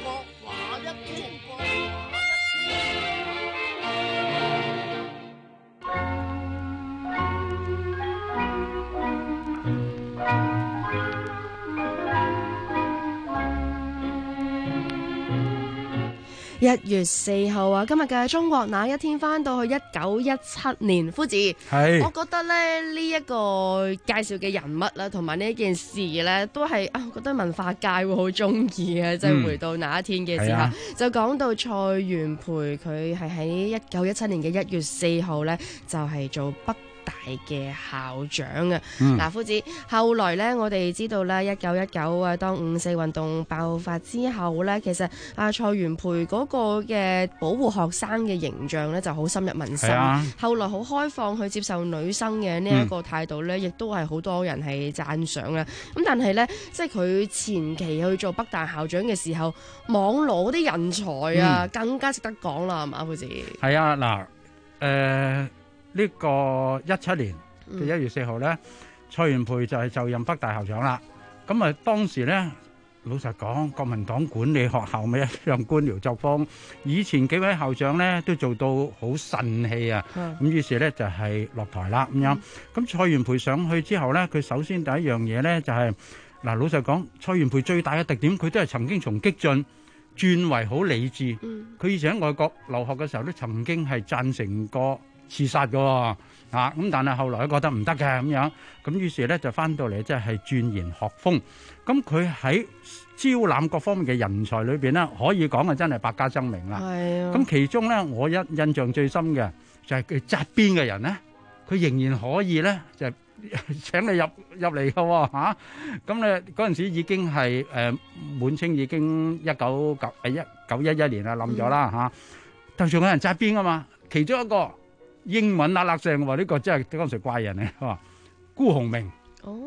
1月4號啊，今日嘅中國那一天翻到去1917年，夫子，我覺得咧呢一個介紹嘅人物啦，同埋呢一件事咧，都係我覺得文化界會好中意嘅，即係回到那一天嘅時候，就講到蔡元培佢係喺1917年嘅1月4號咧，就係做北大嘅校長啊！嗱，夫子，後來咧，我哋知道咧，1919啊，當五四運動爆發之後咧，其實蔡元培嗰個嘅保護學生嘅形象咧，就好深入民心。後來好開放去接受女生嘅呢一個態度咧，亦都係好多人係讚賞啦。咁但係咧，即係佢前期去做北大校長嘅時候，網羅啲人才啊，更加值得講啦，係嘛，夫子？ 係啊，嗱，呢個17年嘅1月4號呢，蔡元培就係就任北大校長啦。咁啊，當時呢，老實講，國民黨管理學校咪一樣官僚作風。以前幾位校長呢都做到好腎氣啊。咁於是呢就係落台啦咁樣。咁蔡元培上去之後呢，佢首先第一樣嘢呢就係嗱，老實講，蔡元培最大嘅特點，佢都係曾經從激進轉為好理智。佢以前喺外國留學嘅時候都曾經係贊成過刺殺嘅喎，咁但係後來覺得唔得嘅咁樣，咁於是咧就翻到嚟即係鑽研學風。咁佢喺招攬各方面嘅人才裏邊咧，可以講係真係百家爭鳴啦。咁其中咧，我印象最深嘅就係佢紮辮嘅人咧，佢仍然可以咧就請你入嚟嘅喎嚇。咁咧嗰陣時已經係滿清已經1911年啦冧咗啦嚇，但仲有人紮辮啊嘛，其中一個。英文嗱嗱聲喎，呢個真係當時怪人嚟，孤鴻銘。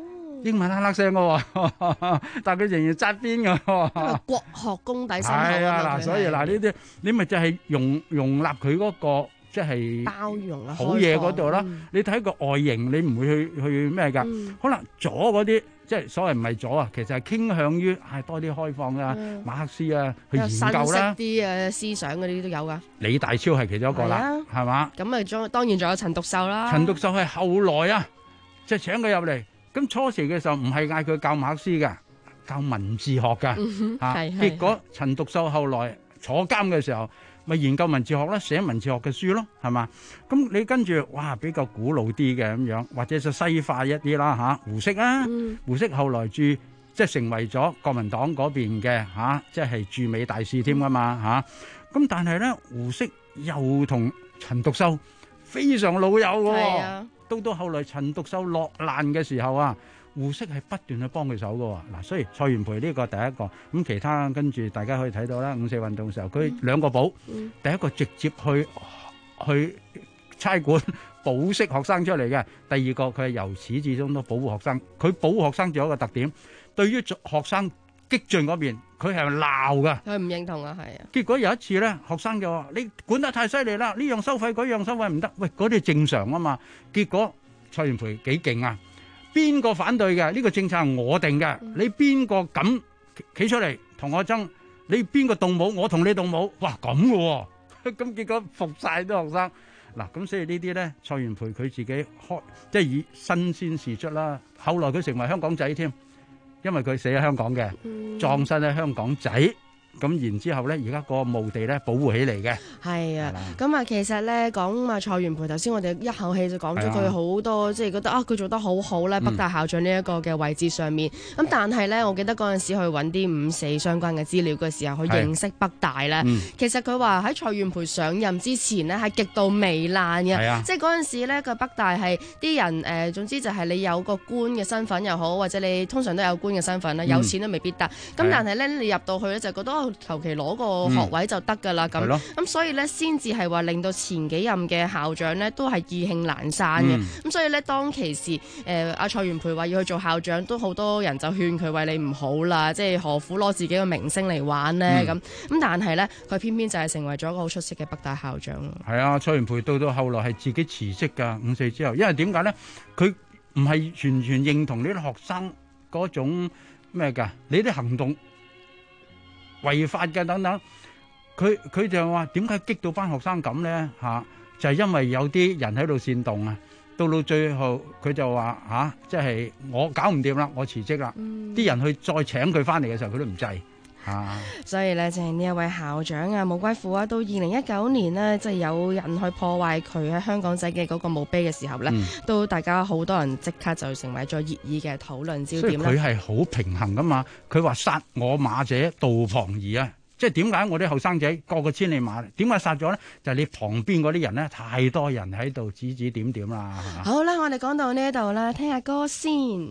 英文黑聲嘅，但係佢仍然紮辮嘅。 因為國學功底深厚係啊，嗱，所以嗱呢啲你咪就係容納佢嗰個即係包容啦， 好嘢嗰度啦。你睇個外形，你唔會去咩㗎？可能左嗰啲即係所謂唔係左啊，其實係傾向於係多啲開放啊、馬克思啊去研究啦。 新式啲嘅思想嗰啲都有㗎。 李大釗係其中一個啦，係嘛？ 咁啊，當然仲有陳獨秀啦。 陳獨秀係後來啊，即係請佢入嚟。咁初時嘅時候唔係嗌佢教馬克思㗎，教文字學㗎。結果陳獨秀後來坐監嘅時候，咪研究文字學啦，寫文字學嘅書咯，係嘛？咁你跟住哇比較古老啲嘅咁樣，或者就西化一啲啦嚇，胡適啊，胡適後來即係成為咗國民黨嗰邊嘅即係駐美大使添㗎嘛嚇。咁但係咧，胡適又同陳獨秀非常老友喎。到後來陳獨秀落難嘅時候啊，胡適係不斷去幫佢手㗎嗱，所以蔡元培呢個第一個，咁其他跟住大家可以睇到啦。五四運動嘅時候，佢兩個保，第一個直接去差館保釋學生出嚟嘅，第二個佢係由始至終都保護學生。佢保護學生仲有一個特點，對於學生激進嗰邊，佢係鬧㗎。 佢唔認同啊，係啊。 結果有一次咧，學生就話：你管得太犀利啦，呢樣收費，嗰樣收費唔得。喂，嗰啲正常啊嘛。結果蔡元培幾勁啊！邊個反對嘅？呢個政策係我定嘅。你邊個敢企出嚟同我爭？你邊個動武，我同你動武。哇，咁嘅喎。咁結果服晒啲學生。嗱，咁所以呢啲咧，蔡元培佢自己即係以新鮮事出啦。後來佢成為香港仔添。因為佢死喺香港嘅，葬身喺香港仔，咁然之後咧，而家個墓地咧保護起嚟嘅。係啊，咁啊，其實咧講啊蔡元培，頭先我哋一口氣就講咗佢好多，即係覺得佢做得好好咧，北大校長呢一個嘅位置上面。咁但係咧，我記得嗰陣時去揾啲五四相關嘅資料嘅時候，去認識北大咧，其實佢話喺蔡元培上任之前呢，係極度糜爛嘅，即係嗰陣時咧個北大係啲人總之就係你有個官嘅身份又好，或者你通常都有官嘅身份啦，有錢都未必得。咁但係咧，你入到去咧就覺得求其攞個學位就得㗎啦。咁所以咧先至係話令到前幾任嘅校長咧都係意興闌珊嘅。咁所以咧當其時阿蔡元培話要去做校長，都好多人就勸佢話你唔好啦，即係何苦攞自己嘅名聲嚟玩呢？咁但係咧佢偏偏就係成為咗一個好出色嘅北大校長。 係啊，蔡元培到後來係自己辭職㗎，五四之後，因為點解咧？佢唔係完全認同呢啲學生嗰種咩㗎？你啲行動違法嘅等等，佢就話點解激到班學生咁咧？就係因為有啲人喺度煽動啊！到最後佢就話即係我搞唔掂啦，我辭職啦。啲人去再請佢翻嚟嘅時候，佢都唔制。 所以咧，就係呢一位校長啊，無歸父啊，到2019年呢，即係有人去破壞佢喺香港仔嘅嗰個墓碑嘅時候呢，都大家好多人即刻就成為咗熱議嘅討論焦點啦。 所以佢係好平衡噶嘛，佢話殺我馬者道旁兒啊，即係點解我啲後生仔個個千里馬，點解殺咗呢？就係你旁邊嗰啲人呢，太多人喺度指指點點啦。 好啦，我哋講到呢度啦，聽下歌先。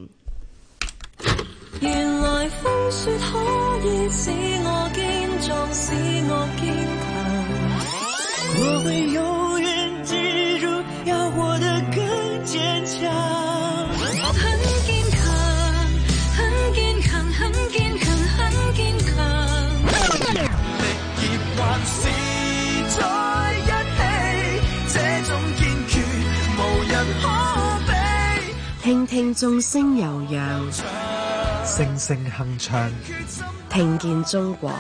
原來風雪可以使我堅壯，使我堅強。我會永遠記住，要活得更堅強。很堅強，很堅強，很堅強，很堅強。力竭還是在一起，這種堅決無人可比。 聽聽眾聲悠揚， 聲聲鏗鏘， 聽見中國。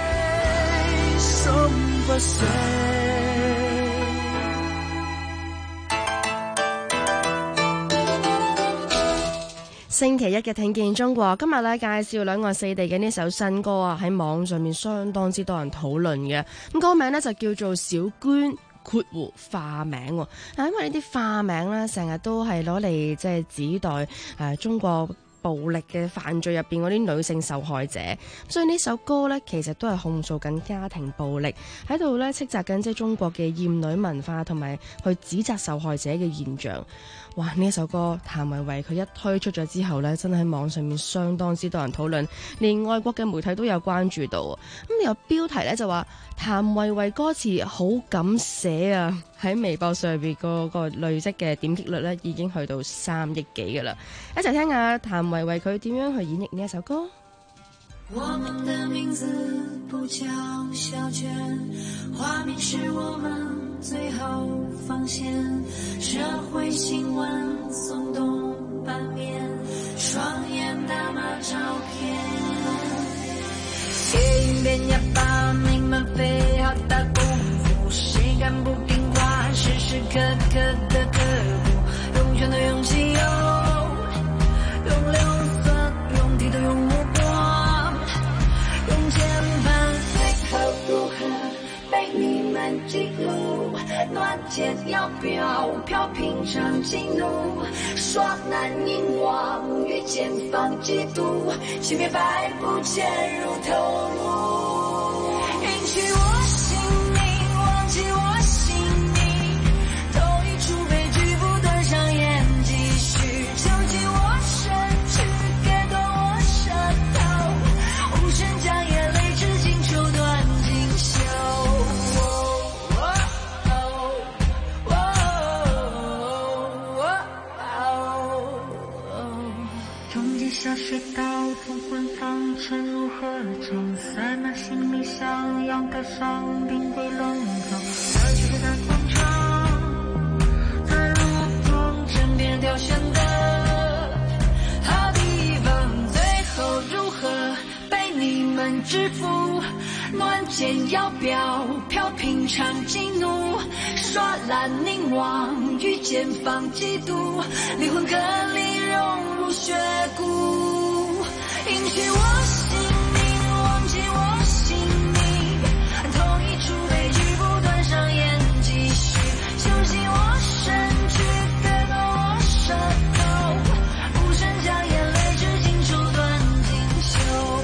星期一嘅聽見中國，今日咧介紹兩岸四地嘅呢首新歌啊，喺網上面相當之多人討論嘅。咁歌名呢就叫做小娟括弧化名，因為呢啲化名咧成日都係攞嚟即係指代中國暴力嘅犯罪入邊嗰啲女性受害者，所以呢首歌呢，其實都係控訴緊家庭暴力，喺度呢斥責緊即係中國嘅厭女文化，同埋去指責受害者嘅現象。哇！呢一首歌譚維維佢一推出咗之後呢，真係喺網上面相當之多人討論，連外國嘅媒體都有關注到。咁有標題呢就話譚維維歌詞好敢寫啊， 喺微博上邊個累積嘅點擊率咧，已經去到3億幾噶啦。一齊聽下譚維維佢點樣去演繹呢一首歌。 我們的名字不叫小娟，畫面是我們最後防線，社會新聞鬆動版面，雙眼打碼照片，貼影片也把你們費好大功夫，誰敢不聽話，時時刻刻的刻苦，用拳頭用氣有，用流酸用剃頭用目光，用鍵盤最後如何被你們記錄，暖箭要飄飄平常激怒，耍難凝望遇見放嫉妒，熄滅敗不見如頭目，允許我姓名忘記我姓名，同一出悲劇不斷上演繼續，囚禁我身軀割斷我舌頭，無聲將眼淚至今抽斷錦繡，終極下水道同混放成如何裝塞，那行李箱樣帶上冰櫃冷藏，在世界的廣場，在路旁枕邊挑選的好地方，最後如何被你們制服，暖箭要飄飄平常激怒，耍懶凝望遇見放嫉妒，靈魂顆粒融入血骨，允許我姓名忘記我姓名，同一出悲劇不斷上演繼續，囚禁我身軀割斷我舌頭，無聲將眼淚至今抽斷錦繡，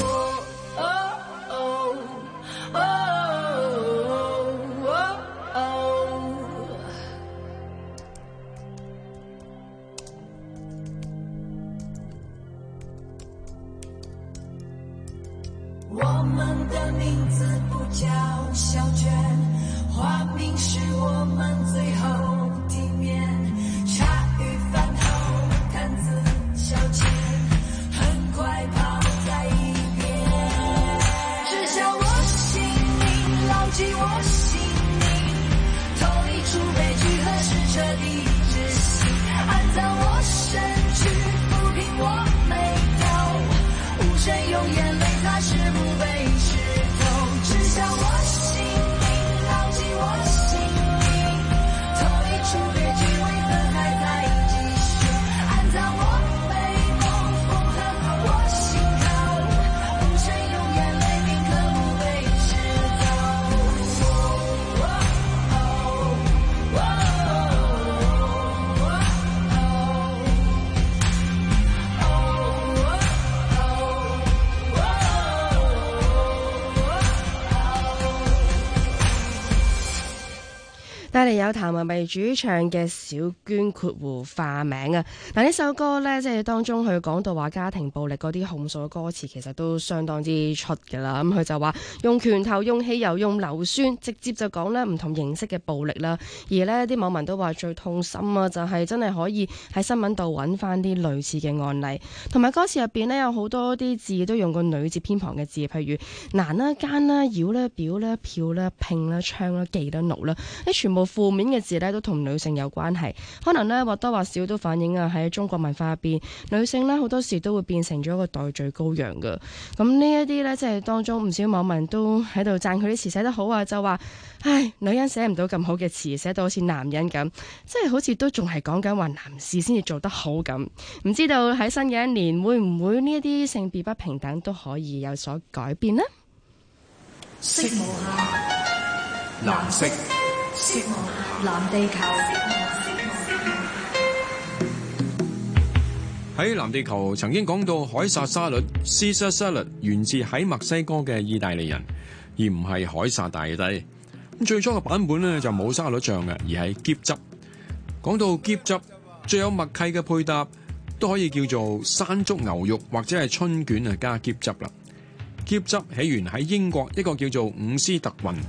我們的名字不叫小娟，花名是我們最後體面，茶餘飯後談資消遣，很快拋在一邊，只叫我姓名牢記我姓名，同一出悲劇何時徹底窒息，安葬我身軀撫平我眉頭，無聲用眼淚擦拭不被濕透，只叫我姓名牢記我姓名，同一出悲劇為何還在繼續，安葬我美夢縫合我心口，無聲用眼淚銘刻不被濕帶嚟有譚維維主唱嘅《小娟括弧化名》啊！嗱，呢首歌呢，即係當中佢講到話家庭暴力嗰啲控訴嘅歌詞，其實都相當之出㗎啦。咁佢就話用拳頭、用汽油、用硫酸，直接就講呢唔同形式嘅暴力啦。而呢啲網民都話最痛心啊，就係真係可以喺新聞度揾翻啲類似嘅案例，同埋歌詞入邊呢，有好多啲字都用個女字偏旁嘅字，譬如難啦、奸啦、妖啦、表啦、票啦、拼啦、槍啦、妓啦、奴啦，啲全部負面嘅字咧都同女性有關係，可能咧或多或少都反映啊喺中國文化入邊，女性咧好多時都會變成咗一個代罪羔羊㗎。咁呢一啲咧，即係當中唔少網民都喺度讚佢啲詞寫得好啊，就話唉，女人寫唔到咁好嘅詞，寫到好似男人咁，即係好似都仲係講緊話男士先至做得好咁。唔知道喺新嘅一年會唔會呢一啲性別不平等都可以有所改變呢？ 色無限，藍色。色無限，藍地球。 喺藍地球曾經講到凱撒沙律 （Caesar salad） 源自喺墨西哥嘅意大利人，而唔係凱撒大帝。咁最初嘅版本呢，就冇沙律醬嘅，而係喼汁。講到喼汁，最有默契嘅配搭都可以叫做山竹牛肉或者係春卷啊加喼汁啦。喼汁起源喺英國一個叫做伍斯特郡。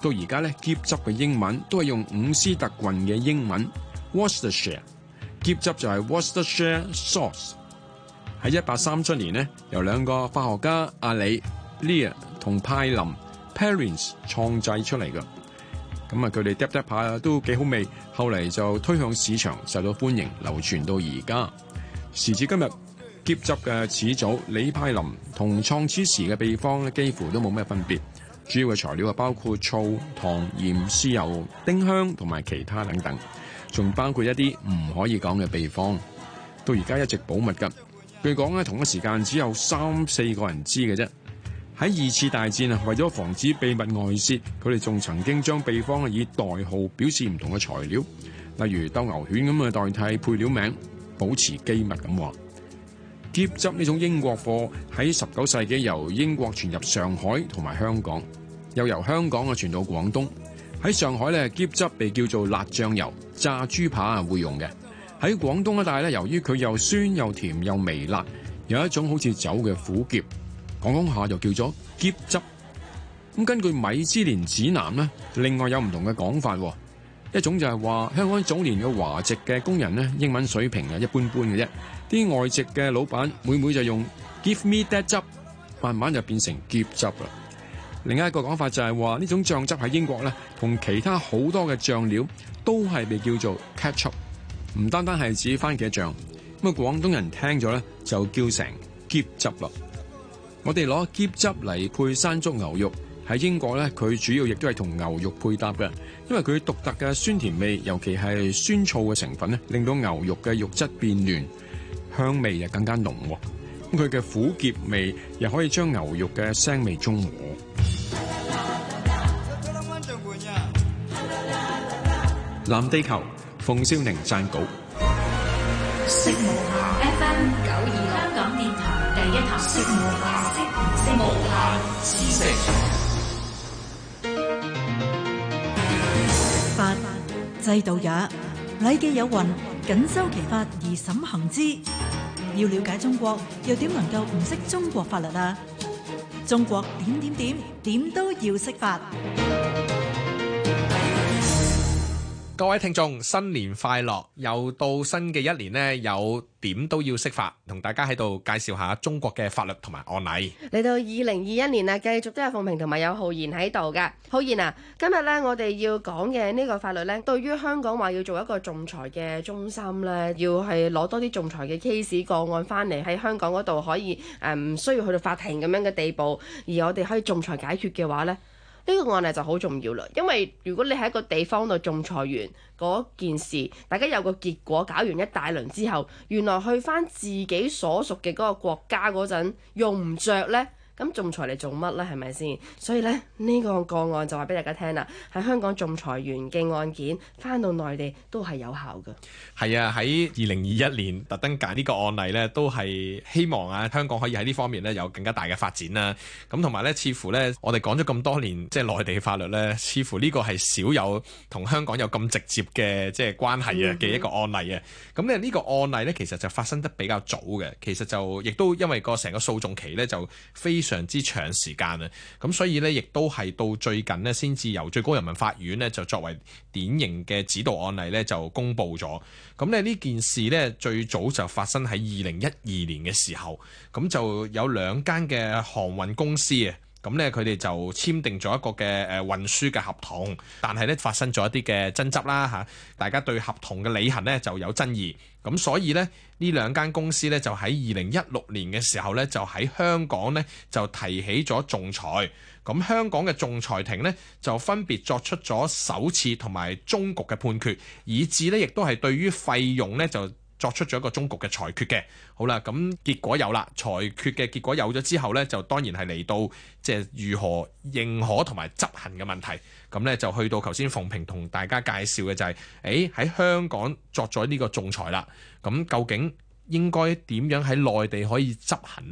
到而家咧，喼汁嘅英文都係用伍斯特郡嘅英文 Worcestershire， 喼汁就係 Worcestershire sauce。喺1837年呢，由兩個化學家阿里 Lear 同派林 Perrins 創製出嚟嘅。咁啊，佢哋嗒下都幾好味，後嚟就推向市場，受到歡迎，流傳到而家。時至今日，喼汁嘅始祖李派林同創始時嘅秘方咧，幾乎都冇咩分別。主要嘅材料包括醋、糖、鹽、豉油、丁香同埋其他等等，仲包括一啲唔可以講嘅秘方，到而家一直保密㗎。據講咧，同一時間只有3-4個人知嘅啫。喺2次大戰啊，為咗防止秘密外泄，佢哋仲曾經將秘方以代號表示唔同嘅材料，例如鬥牛犬咁啊代替配料名，保持機密咁話。喼汁呢種英國貨喺19世紀由英國傳入上海同埋香港，又由香港傳到廣東。喺上海咧，喼汁被叫做辣醬油，炸豬扒會用嘅。喺廣東一帶咧，由於佢又酸又甜又微辣，有一種好似酒嘅苦澀，講下就叫做喼汁。咁根據米芝蓮指南咧，另外有唔同嘅講法，一種就係話香港早年嘅華籍嘅工人咧，英文水平一般般嘅啫，啲外籍嘅老闆每就用 Give me that 汁，慢慢就變成喼汁啦。另一個講法就係話呢種醬汁喺英國咧，同其他好多嘅醬料都係被叫做 ketchup， 唔單單係指番茄醬。咁啊，廣東人聽咗咧就叫成喼汁啦。我哋攞喼汁嚟配山竹牛肉，喺英國咧，佢主要亦都係同牛肉配搭嘅，因為佢獨特嘅酸甜味，尤其係酸醋嘅成分咧，令到牛肉嘅肉質變嫩，香味又更加濃。咁佢嘅苦澀味又可以將牛肉嘅腥味中和。藍地球，馮少寧撰稿。 FM 92香港電台第一台，無限知識。 法制度也，禮記有云：謹修其法而審行之。要了解中國，又點能夠唔識中國法律啊？中國點都要識法。 各位聽眾，新年快樂！又到新嘅一年呢，有點都要識法，同大家喺度介紹下中國嘅法律同埋案例。 嚟到2021年啊，繼續都有鳳萍同埋有浩然喺度㗎。浩然啊，今日呢，我哋要講嘅呢個法律呢，對於香港話要做一個仲裁嘅中心呢，要係攞多啲仲裁嘅 case 個案翻嚟喺香港嗰度可以唔需要去到法庭咁樣嘅地步，而我哋可以仲裁解決嘅話呢。呢個案例就好重要啦，因為如果你喺一個地方度仲裁完嗰件事，大家有個結果，搞完一大輪之後，原來去返自己所屬嘅嗰個國家嗰陣用唔着呢，咁仲裁嚟做乜呢？係咪先？所以呢，呢個個案就話俾大家聽啦，喺香港仲裁完嘅案件翻到內地都係有效嘅。 係啊，喺2021年特登揀呢個案例呢，都係希望啊香港可以喺呢方面呢有更加大嘅發展啦。咁同埋呢，似乎呢，我哋講咗咁多年即係內地法律呢，似乎呢個係少有同香港有咁直接嘅即係關係嘅一個案例啊。咁呢個案例呢，其實就發生得比較早嘅，其實就亦都因為個成個訴訟期呢，就非常之長時間啊，咁所以呢，亦都係到最近呢，先至由最高人民法院呢，就作為典型嘅指導案例呢，就公布咗。咁呢件事呢，最早就發生喺2012年嘅時候，咁就有2間嘅航運公司啊。咁咧，佢哋就簽訂咗一個嘅運輸嘅合同，但係咧發生咗一啲嘅爭執啦嚇，大家對合同嘅履行咧就有爭議，咁所以咧呢2間公司咧就喺2016年嘅時候咧就喺香港咧就提起咗仲裁，咁香港嘅仲裁庭咧就分別作出咗首次同埋終局嘅判決，以至咧亦都係對於費用咧就作出咗一個終局嘅裁決嘅。好啦，咁結果有啦，裁決嘅結果有咗之後呢，就當然係嚟到即係如何認可同埋執行嘅問題。咁呢，就去到頭先鳳萍同大家介紹嘅就係，喺香港作咗呢個仲裁啦。咁究竟應該點樣喺內地可以執行呢？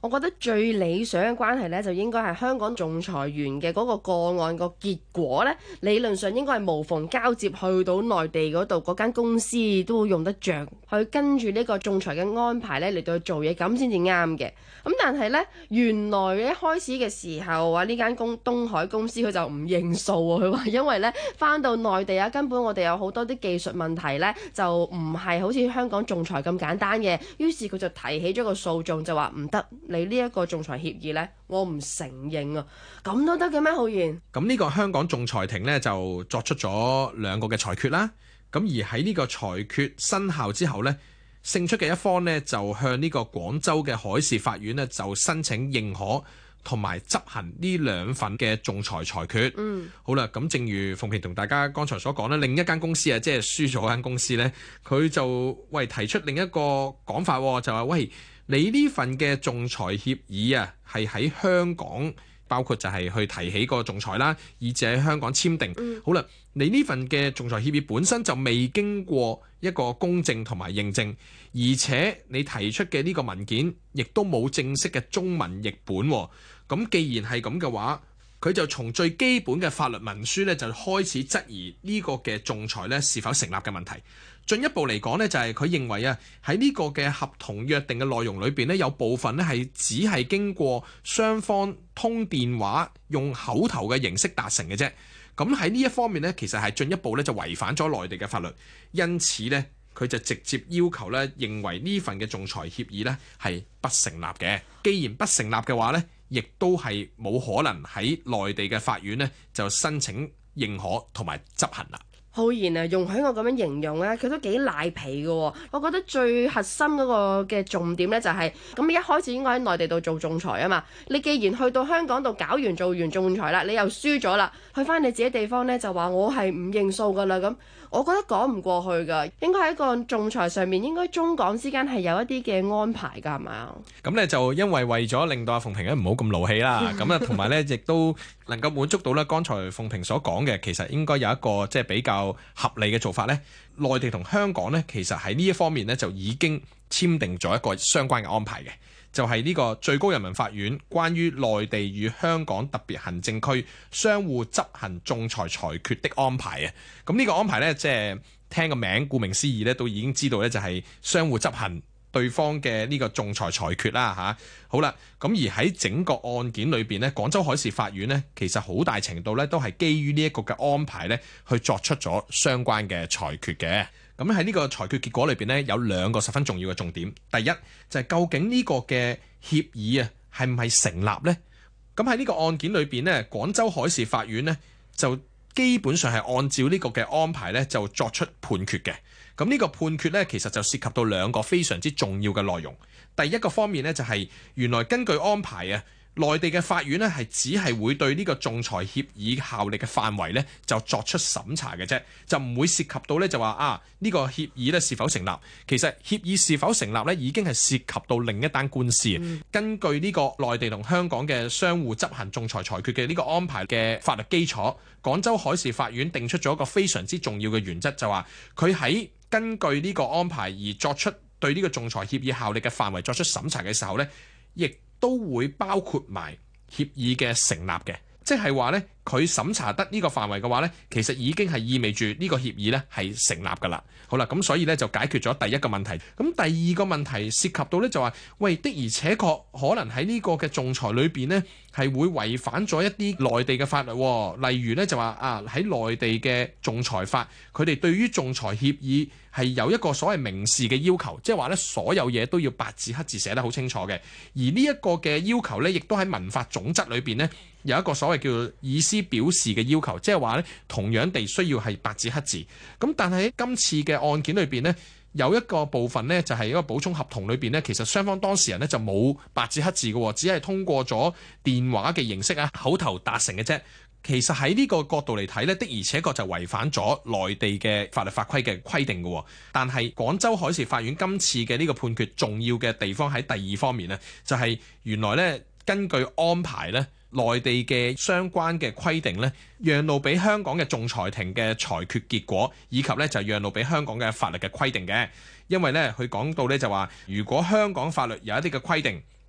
我覺得最理想嘅關係呢，就應該係香港仲裁員嘅嗰個個案個結果呢，理論上應該係無縫交接去到內地嗰度，嗰間公司都會用得着去跟住呢個仲裁嘅安排呢嚟到去做嘢，咁先至啱嘅。咁但係呢，原來一開始嘅時候話呢間東海公司佢就唔認數喎，佢話因為呢返到內地啊，根本我哋有好多啲技術問題呢，就唔係好似香港仲裁咁簡單嘅，於是佢就提起咗個訴訟，就話唔得，你呢一個仲裁協議呢，我唔承認啊，咁都得嘅咩？浩然， 咁呢個香港仲裁庭呢，就作出咗兩個嘅裁決啦，咁而喺呢個裁決生效之後呢，勝出嘅一方呢，就向呢個廣州嘅海事法院呢，就申請認可同埋執行呢兩份嘅仲裁裁決。好啦，咁正如鳳萍同大家剛才所講咧，另一間公司啊，即係輸咗間公司呢，佢就提出另一個講法，就話喂，你呢份嘅仲裁協議啊，係喺香港，包括就係去提起個仲裁啦，以至喺香港簽訂。好啦，你呢份嘅仲裁協議本身就未經過一個公證同埋認證，而且你提出嘅呢個文件亦都冇正式嘅中文譯本。咁既然係咁嘅話，佢就從最基本嘅法律文書呢，就開始質疑呢個嘅仲裁呢是否成立嘅問題。進一步嚟講呢，就係佢認為啊，喺呢個嘅合同約定嘅內容裏邊呢，有部分呢係只係經過雙方通電話用口頭嘅形式達成嘅啫。咁喺呢一方面呢，其實係進一步呢就違反咗內地嘅法律，因此呢，佢就直接要求呢，認為呢份嘅仲裁協議呢係不成立嘅。既然不成立嘅話呢，亦都係冇可能喺內地嘅法院呢就申請認可同埋執行啦。 浩然啊，容許我咁樣形容咧，佢都幾賴皮嘅喎。我覺得最核心嗰個嘅重點咧就係，咁一開始應該喺內地度做仲裁啊嘛。你既然去到香港度搞完做完仲裁啦，你又輸咗啦，去翻你自己地方咧就話我係唔認數噶啦咁。我覺得講唔過去㗎，應該喺個仲裁上面，應該中港之間係有一啲嘅安排㗎，係咪啊？ 咁咧就因為咗令到阿鳳萍咧唔好咁勞氣啦，咁啊同埋咧亦都能夠滿足到咧剛才鳳萍所講嘅，其實應該有一個即係比較合理嘅做法咧。內地同香港咧，其實喺呢一方面咧就已經簽訂咗一個相關嘅安排嘅。就係呢個最高人民法院關於內地與香港特別行政區相互執行仲裁裁決的安排啊！咁呢個安排呢，即係聽個名，顧名思義呢，都已經知道呢，就係相互執行對方嘅呢個仲裁裁決啦嚇。好啦，咁而喺整個案件裏邊呢，廣州海事法院呢，其實好大程度呢，都係基於呢一個嘅安排呢，去作出咗相關嘅裁決嘅。咁喺呢個裁決結果裏邊呢，有兩個十分重要嘅重點。第一就係究竟呢個嘅協議啊係唔係成立呢？咁喺呢個案件裏邊呢，廣州海事法院呢就基本上係按照呢個嘅安排呢就作出判決嘅。咁呢個判決呢，其實就涉及到兩個非常之重要嘅內容。第一個方面呢，就係原來根據安排啊，內地嘅法院呢係只係會對呢個仲裁協議效力嘅範圍呢就作出審查嘅啫，就唔會涉及到呢就話呢個協議呢是否成立。其實協議是否成立呢已經係涉及到另一單官司。根據呢個內地同香港嘅相互執行仲裁裁決嘅呢個安排嘅法律基礎，廣州海事法院定出咗一個非常之重要嘅原則，就話佢喺根據呢個安排而作出對呢個仲裁協議效力嘅範圍作出審查嘅時候呢，亦都會包括埋協議嘅成立嘅，即係話呢，佢審查得呢個範圍嘅話呢，其實已經係意味住呢個協議呢係成立㗎啦。好啦，咁所以呢，就解決咗第一個問題。咁第二個問題涉及到呢，就話，喂，的而且確可能喺呢個嘅仲裁裏邊呢，係會違反咗一啲內地嘅法律，例如呢，就話喺內地嘅仲裁法，佢哋對於仲裁協議係有一個所謂明示嘅要求，即係話呢，所有嘢都要白紙黑字寫得好清楚嘅。而呢一個嘅要求呢，亦都喺民法總則裏邊呢，有一個所謂叫做意思表示嘅要求，即係話呢，同樣地需要係白紙黑字。咁但係喺今次嘅案件裏邊呢，有一個部分呢，就係一個補充合同裏邊呢，其實雙方當事人呢就冇白紙黑字嘅，只係通過咗電話嘅形式口頭達成嘅啫。其實喺呢個角度嚟睇呢，的而且確就違反咗內地嘅法律法規嘅規定嘅。但係廣州海事法院今次嘅呢個判決重要嘅地方喺第二方面呢，就係原來呢，根據安排呢，內地嘅相關嘅規定呢，讓路俾香港嘅仲裁庭嘅裁決結果，以及呢就讓路俾香港嘅法律嘅規定嘅。因為呢，佢講到呢就話，如果香港法律有一啲嘅規定，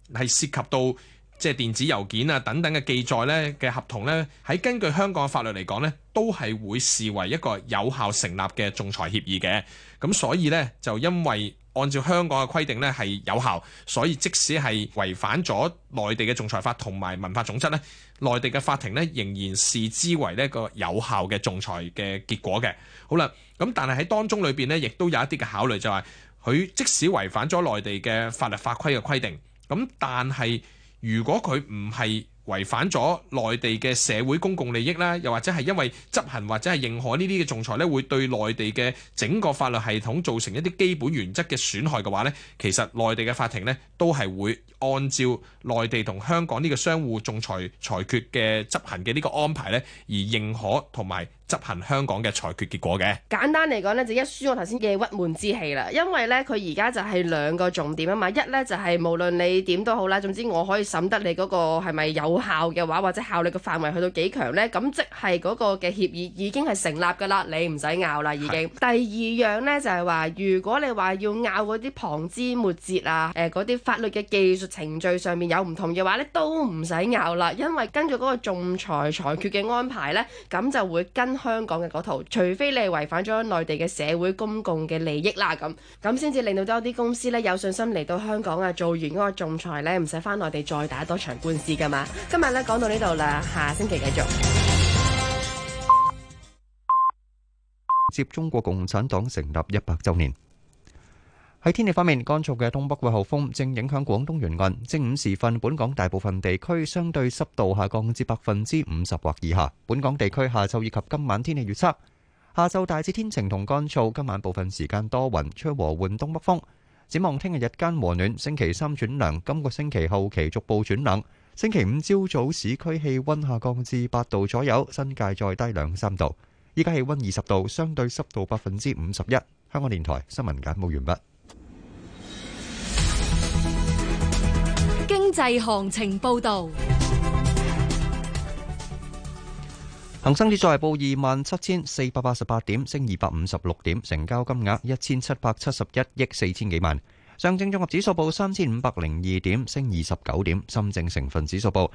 係涉及到即係電子郵件啊等等嘅記載咧嘅合同咧，喺根據香港嘅法律嚟講咧，都係會視為一個有效成立嘅仲裁協議嘅。咁所以咧就因為按照香港嘅規定咧係有效，所以即使係違反咗內地嘅仲裁法同埋民法總則咧，內地嘅法庭咧仍然視之為呢個有效嘅仲裁嘅結果嘅。好啦，咁但係喺當中裏邊咧，亦都有一啲嘅考慮，就係佢即使違反咗內地嘅法律法規嘅規定，咁但係如果佢唔係違反咗內地嘅社會公共利益啦，又或者係因為執行或者係認可呢啲嘅仲裁咧，會對內地嘅整個法律系統造成一啲基本原則嘅損害嘅話咧，其實內地嘅法庭咧都係會按照內地同香港呢個相互仲裁裁決嘅執行嘅呢個安排咧，而認可同埋執行香港嘅裁決結果嘅。 簡單嚟講呢，就一輸我頭先嘅鬱悶之氣啦。因為呢，佢而家就係兩個重點啊嘛。一呢，就係無論你點都好啦，總之我可以審得你嗰個係咪有效嘅話，或者效力嘅範圍去到幾強呢？咁即係嗰個嘅協議已經係成立㗎啦，你唔使拗啦已經。第二樣呢，就係話，如果你話要拗嗰啲旁枝末節啊，嗰啲法律嘅技術程序上面有唔同嘅話呢，都唔使拗啦，因為根據嗰個仲裁裁決嘅安排呢，咁就會跟香港嘅嗰套，除非你係違反咗內地嘅社會公共嘅利益啦，咁先至令到多啲公司呢有信心嚟到香港啊，做完嗰個仲裁呢，唔使翻內地再打多場官司噶嘛。今日呢講到呢度啦，下星期繼續。 接中國共產黨成立100週年。喺天氣方面，乾燥嘅東北季候風正影響廣東沿岸。正午時分，本港大部分地區相對濕度下降至50%或以下。本港地區下晝以及今晚天氣預測：下晝大致天晴同乾燥，今晚部分時間多雲，吹和緩東北風。展望聽日日間和暖，星期三轉涼，今個星期後期逐步轉冷。星期五朝早市區氣溫下降至8度左右，新界再低2-3度。依家氣溫20度，相對濕度51%。香港電台新聞簡報完畢。 經濟行情報導， 恒生指數係報27,488點，升256點，成交金額1771億4千幾萬。上證綜合指數報3,502點，升29點。深證成分指數報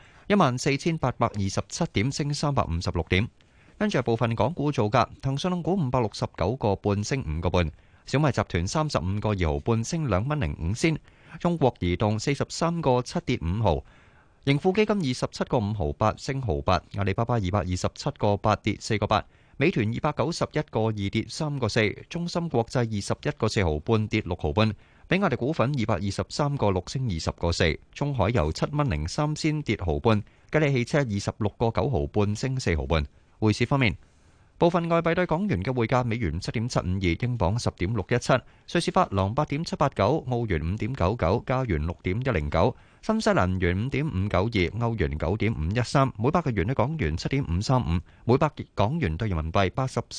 14,827點，升356點。跟住部分港股造價，騰訊控股569個半，升5個半；小米集團35個2毫半，升2蚊05仙。中國移動43個7跌5毫，盈富基金27個5毫8升毫8，阿里巴巴227個8跌4個8，美團291個2跌3個4，中芯國際21個4毫半跌6毫半，比亞迪股份223個6升20個4，中海油7蚊03仙跌毫半，吉利汽車26個9毫半升4毫半。匯市方面，部分外幣對港元嘅匯價：美元7.752，英鎊10.617，瑞士法郎8.789，澳元5.99，加元6.109，新西蘭元5.592，歐元9.513，每百日元對港元7.535，每百港元對人民幣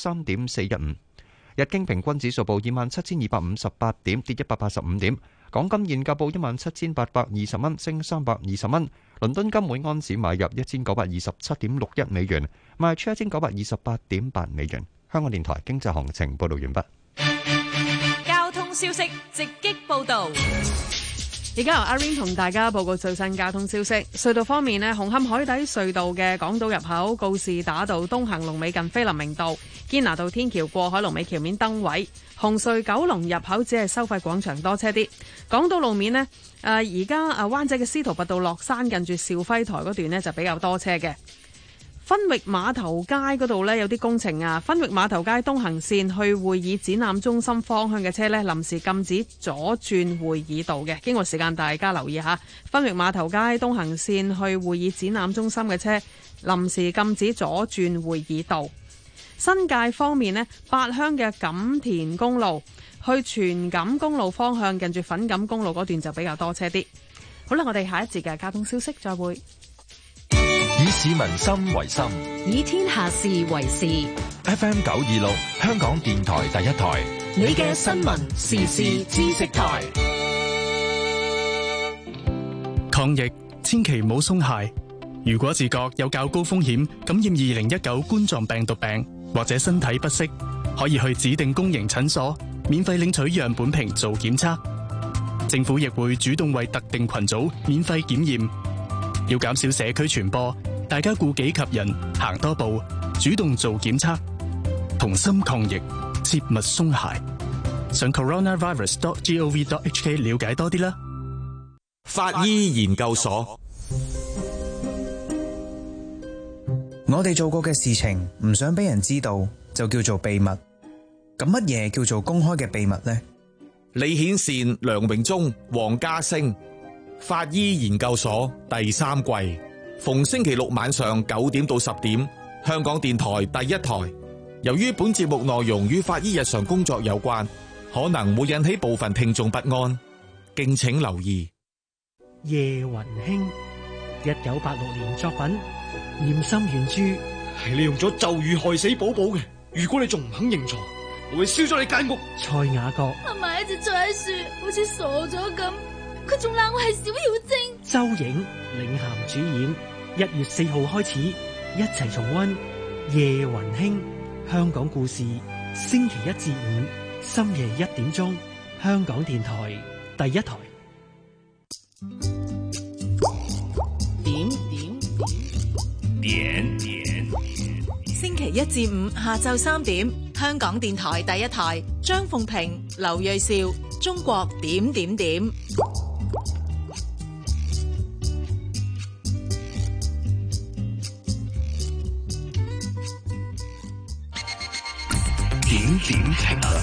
83.415。日經平均指數報27,258點，跌185點。港金現價報17,820蚊，升320蚊。倫敦金每盎司買入1,927.61美元，賣出1,928.8美元。香港電台經濟行情報道完畢。 交通消息直擊報道。 而家由阿 Ring 同大家報告最新交通消息。隧道方面呢，紅磡海底隧道嘅港島入口告士打道東行龍尾近菲林明道，堅拿道天橋過海龍尾橋面燈位。紅隧九龍入口只係收費廣場多車啲。港島路面呢，而家灣仔嘅司徒拔道落山近住兆輝台嗰段呢，就比較多車嘅。分域碼頭街嗰度呢，有啲工程啊，分域碼頭街東行線去會議展覽中心方向嘅車呢，臨時禁止左轉會議道嘅，經過時間大家留意下。分域碼頭街東行線去會議展覽中心嘅車臨時禁止左轉會議道。新界方面呢，八鄉嘅錦田公路去荃錦公路方向近住粉錦公路嗰段就比較多車啲。好啦，我哋下一節嘅交通消息再會。 以市民心為心， 以天下事為事。 FM 926，香港電台第一台， 你嘅新聞時事知識台。 抗疫千祈唔好鬆懈。如果自覺有較高風險感染2019冠狀病毒病，或者身體不適，可以去指定公營診所免費領取樣本瓶做檢測。 政府亦會主動為特定群組免費檢驗。要減少社區傳播，大家顧己及人，行多步，主動做檢測，同心抗疫，切勿鬆懈。上 coronavirus.gov.hk 了解多啲啦。 法醫研究所， 我哋做過嘅事情唔想俾人知道，就叫做秘密。咁乜嘢叫做公開嘅秘密呢？ 李顯善、梁榮忠、黃家星，法醫研究所第3季，逢星期六晚上9點到10點，香港電台第一台。由於本節目內容與法醫日常工作有關，可能會引起部分聽眾不安，敬請留意。 夜雲馨，1986年作品，念心原著。 係你用咗咒語害死寶寶嘅，如果你仲唔肯認錯，我會燒咗你間屋。 蔡雅閣， 阿嫲一直坐喺樹，好似傻咗咁，佢仲鬧我係小妖精。 周影領銜主演，1月4號開始，一齊重溫夜雲馨香港故事，星期1至5深夜1點鐘，香港電台第一台。 點，星期1至5下晝3點，香港電台第一台，張鳳平、劉銳紹，中國點點點。 點點評論。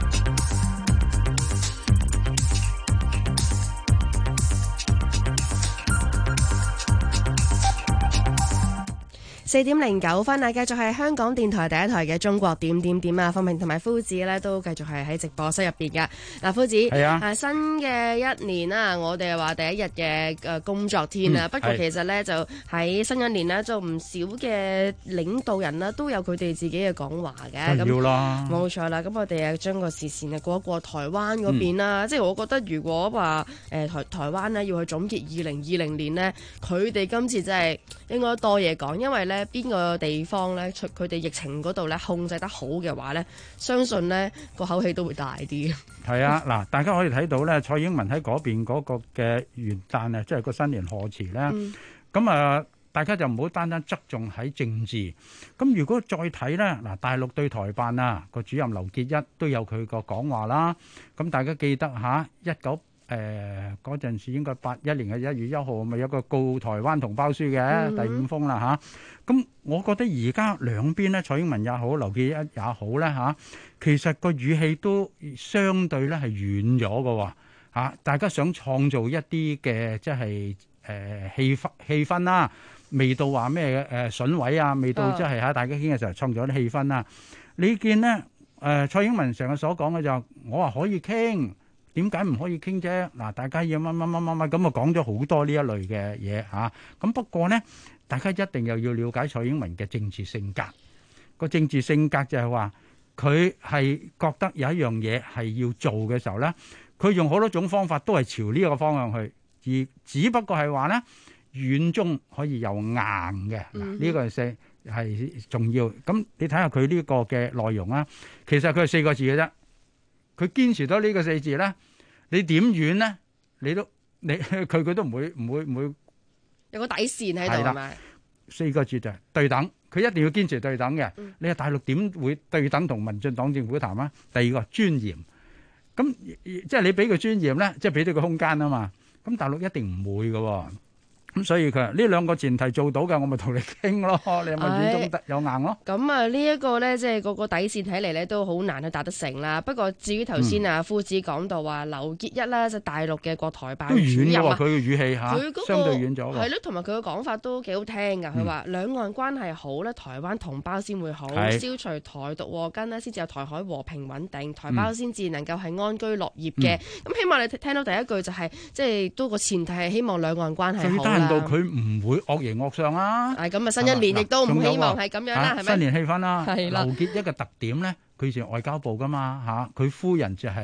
4點09分啊！繼續係香港電台第一台嘅中國點點點啊！鳳平同埋夫子咧都繼續係喺直播室入邊嘅。嗱，夫子係啊，新嘅一年啦，我哋話第一日嘅工作天啊。不過其實咧就喺新一年呢，就唔少嘅領導人啦都有佢哋自己嘅講話嘅。 咁要啦， 冇錯啦。咁我哋啊將個視線啊過一過台灣嗰邊啦。即係我覺得如果話台灣呢要去總結2020年呢，佢哋今次真係應該多嘢講，因為咧。邊個地方咧，佢哋疫情嗰度咧控制得好嘅話咧，相信咧個口氣都會大啲。 係啊，嗱，大家可以睇到咧，蔡英文喺嗰邊嗰個嘅元旦啊，即係個新年賀詞咧。咁啊，大家就唔好單單側重喺政治。咁如果再睇咧，嗱，大陸對台辦啊個主任劉結一都有佢個講話啦。咁大家記得嚇嗰陣時應該81年嘅1月1號咪有個告台灣同胞書嘅第5封啦嚇。咁我覺得而家兩邊咧，蔡英文也好，劉結一也好咧嚇，其實個語氣都相對咧係軟咗嘅喎。大家想創造一啲嘅即係氣氛啦，未到話咩筍位啊，未到即係大家傾嘅時候創造啲氣氛啦。你見咧蔡英文成日所講嘅就我話可以傾。點解唔可以傾啫？嗱，大家要乜咁啊，講咗好多呢一類嘅嘢嚇。咁不過呢，大家一定又要了解蔡英文嘅政治性格。個政治性格就係話，佢係覺得有一樣嘢係要做嘅時候呢，佢用好多種方法都係朝呢個方向去，而只不過係話呢，軟中可以有硬嘅。嗱，呢個係重要。咁你睇下佢呢個嘅內容啊，其實佢係4個字嘅啫。佢堅持到呢個4字咧，你點遠咧？佢都唔會有個底線喺度係咪 ？4個字就係對等，佢一定要堅持對等嘅。你話大陸點會對等同民進黨政府談啊？第二個尊嚴，咁即係你俾佢尊嚴咧，即係俾到個空間啊嘛。咁大陸一定唔會嘅。咁所以佢呢2個前提做到嘅，我咪同你傾咯。你咪軟中得有硬咯。 咁啊，呢一個咧，即係個底線睇嚟咧，都好難去達得成啦。不過至於頭先啊，夫子講到話劉結一啦，就大陸嘅國台辦主任啊， 佢嘅語氣嚇，相對軟咗。 係咯，同埋佢嘅講法都幾好聽㗎。佢話兩岸關係好咧，台灣同胞先會好，消除台獨禍根咧，先至有台海和平穩定，台胞先至能夠係安居樂業嘅。咁希望你聽到第一句就係，即係都個前提係希望兩岸關係好啦。 到佢唔會惡形惡相啦。 咁啊，新一年亦都唔希望係咁樣啦，係咪？ 新年氣氛啦。 係啦。 劉結一嘅特點咧，佢以前外交部噶嘛嚇，佢夫人就係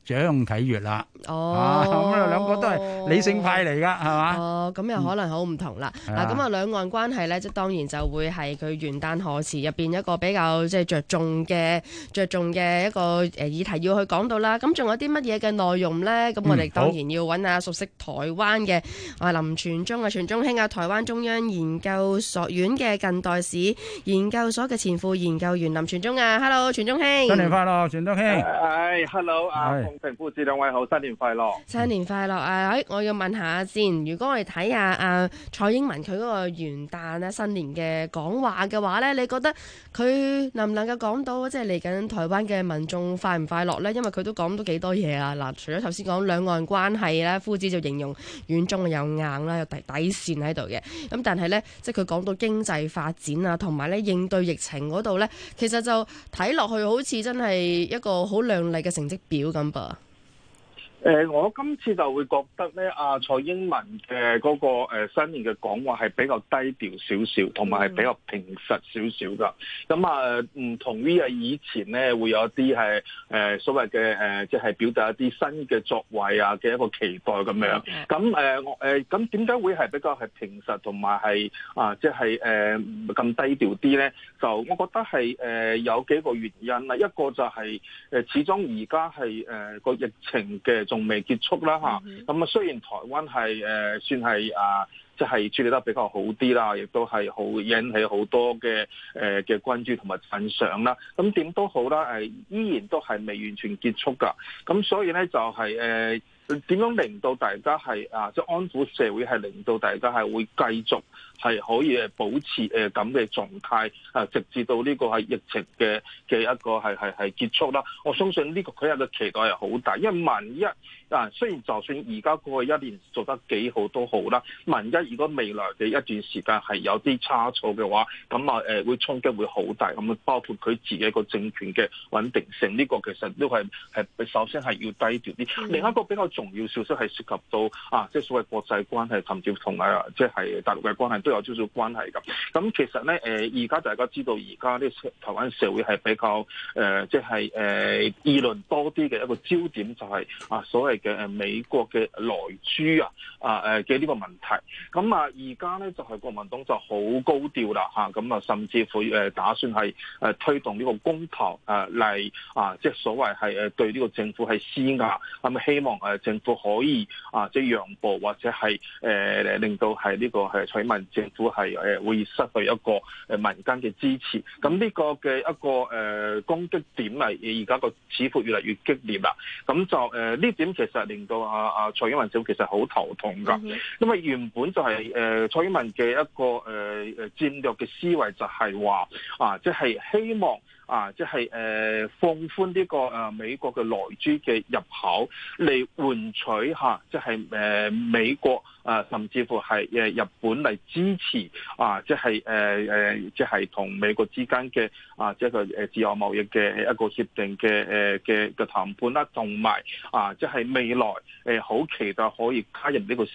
張啟月啦。 哦， 咁兩個都係理性派嚟㗎，係嘛？ 哦，咁又可能好唔同啦。嗱，咁啊兩岸關係咧，即係當然就會係佢元旦賀詞入邊一個比較即係着重嘅一個議題要去講到啦。咁仲有啲乜嘢嘅內容咧？咁我哋當然要揾下熟悉台灣嘅林傳忠啊，傳忠兄啊，台灣中央研究所院嘅近代史研究所嘅前副研究員林傳忠啊 ，Hello， 傳忠兄， 新年快樂，傳忠兄。 Hello， 鳳平夫子兩位好，新年快樂！ 新年快樂啊！我要問下先，如果我哋睇下蔡英文佢嗰個元旦啊新年嘅講話嘅話咧，你覺得佢能唔能夠講到即係嚟緊台灣嘅民眾快唔快樂咧？因為佢都講到幾多嘢啊！嗱，除咗頭先講兩岸關係咧，夫子就形容軟中有硬啦，有底線喺度嘅。咁但係咧，即係佢講到經濟發展啊，同埋咧應對疫情嗰度咧，其實就睇落去好似真係一個好亮麗嘅成績表咁噃。 我今次就會覺得咧，蔡英文嘅嗰個新年嘅講話係比較低調少少，同埋係比較平實少少噶。咁唔同於以前咧，會有一啲係所謂嘅即係表達一啲新嘅作為啊嘅一個期待咁樣。咁點解會係比較係平實同埋係即係咁低調啲咧？就我覺得係有幾個原因啦。一個就係始終而家係個疫情嘅仲未結束啦嚇，咁雖然台灣係算係即係處理得比較好啲啦，亦都係好引起好多嘅關注同埋讚賞啦。咁點都好啦，依然都係未完全結束㗎。咁所以咧就係點樣令到大家係即係安撫社會，係令到大家係會繼續係可以保持咁嘅狀態直至到呢個係疫情嘅一個係結束啦。我相信呢個佢有嘅期待係好大，因為萬一雖然就算而家過去一年做得幾好都好啦，萬一如果未來嘅一段時間係有啲差錯嘅話，咁會衝擊會好大。咁包括佢自己個政權嘅穩定性，呢個其實都係首先係要低調啲。另一個比較重要消息係涉及到即係所謂國際關係，甚至同埋即係大陸嘅關係都有少少關係咁。咁其實咧而家大家知道而家啲台灣社會係比較即係議論多啲嘅一個焦點就係所謂嘅美國嘅萊豬嘅呢個問題。咁而家咧就係國民黨就好高調啦咁甚至乎打算係推動呢個公投嚟即係所謂係對呢個政府係施壓，咁希望政府可以即係讓步，或者係令到係呢個係蔡英文政府係會失去一個民間嘅支持。咁呢個嘅一個攻擊點而家個似乎越嚟越激烈啦。咁就呢點其實令到蔡英文政府其實好頭痛㗎，因為原本就係蔡英文嘅一個戰略嘅思維就係話即係希望即係放寬呢個美國嘅萊豬嘅入口，嚟換取即係美國甚至乎係日本嚟支持即係即係同美國之間嘅即係個自由貿易嘅一個協定嘅談判啦，同埋即係未來好期待可以加入呢個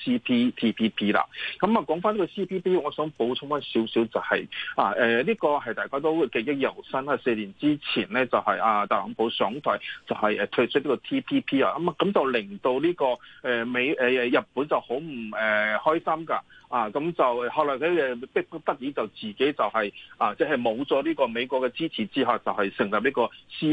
CPTPP 啦。咁講翻呢個 CPTPP， 我想補充翻少少就係呢個係大家都記憶猶新啦。4年之前咧就係特朗普上台就係退出呢個 TPP 咁就令到呢個日本就好唔開心㗎。咁就後來佢逼不得已就自己就係即係冇咗呢個美國嘅支持之下，就係成立呢個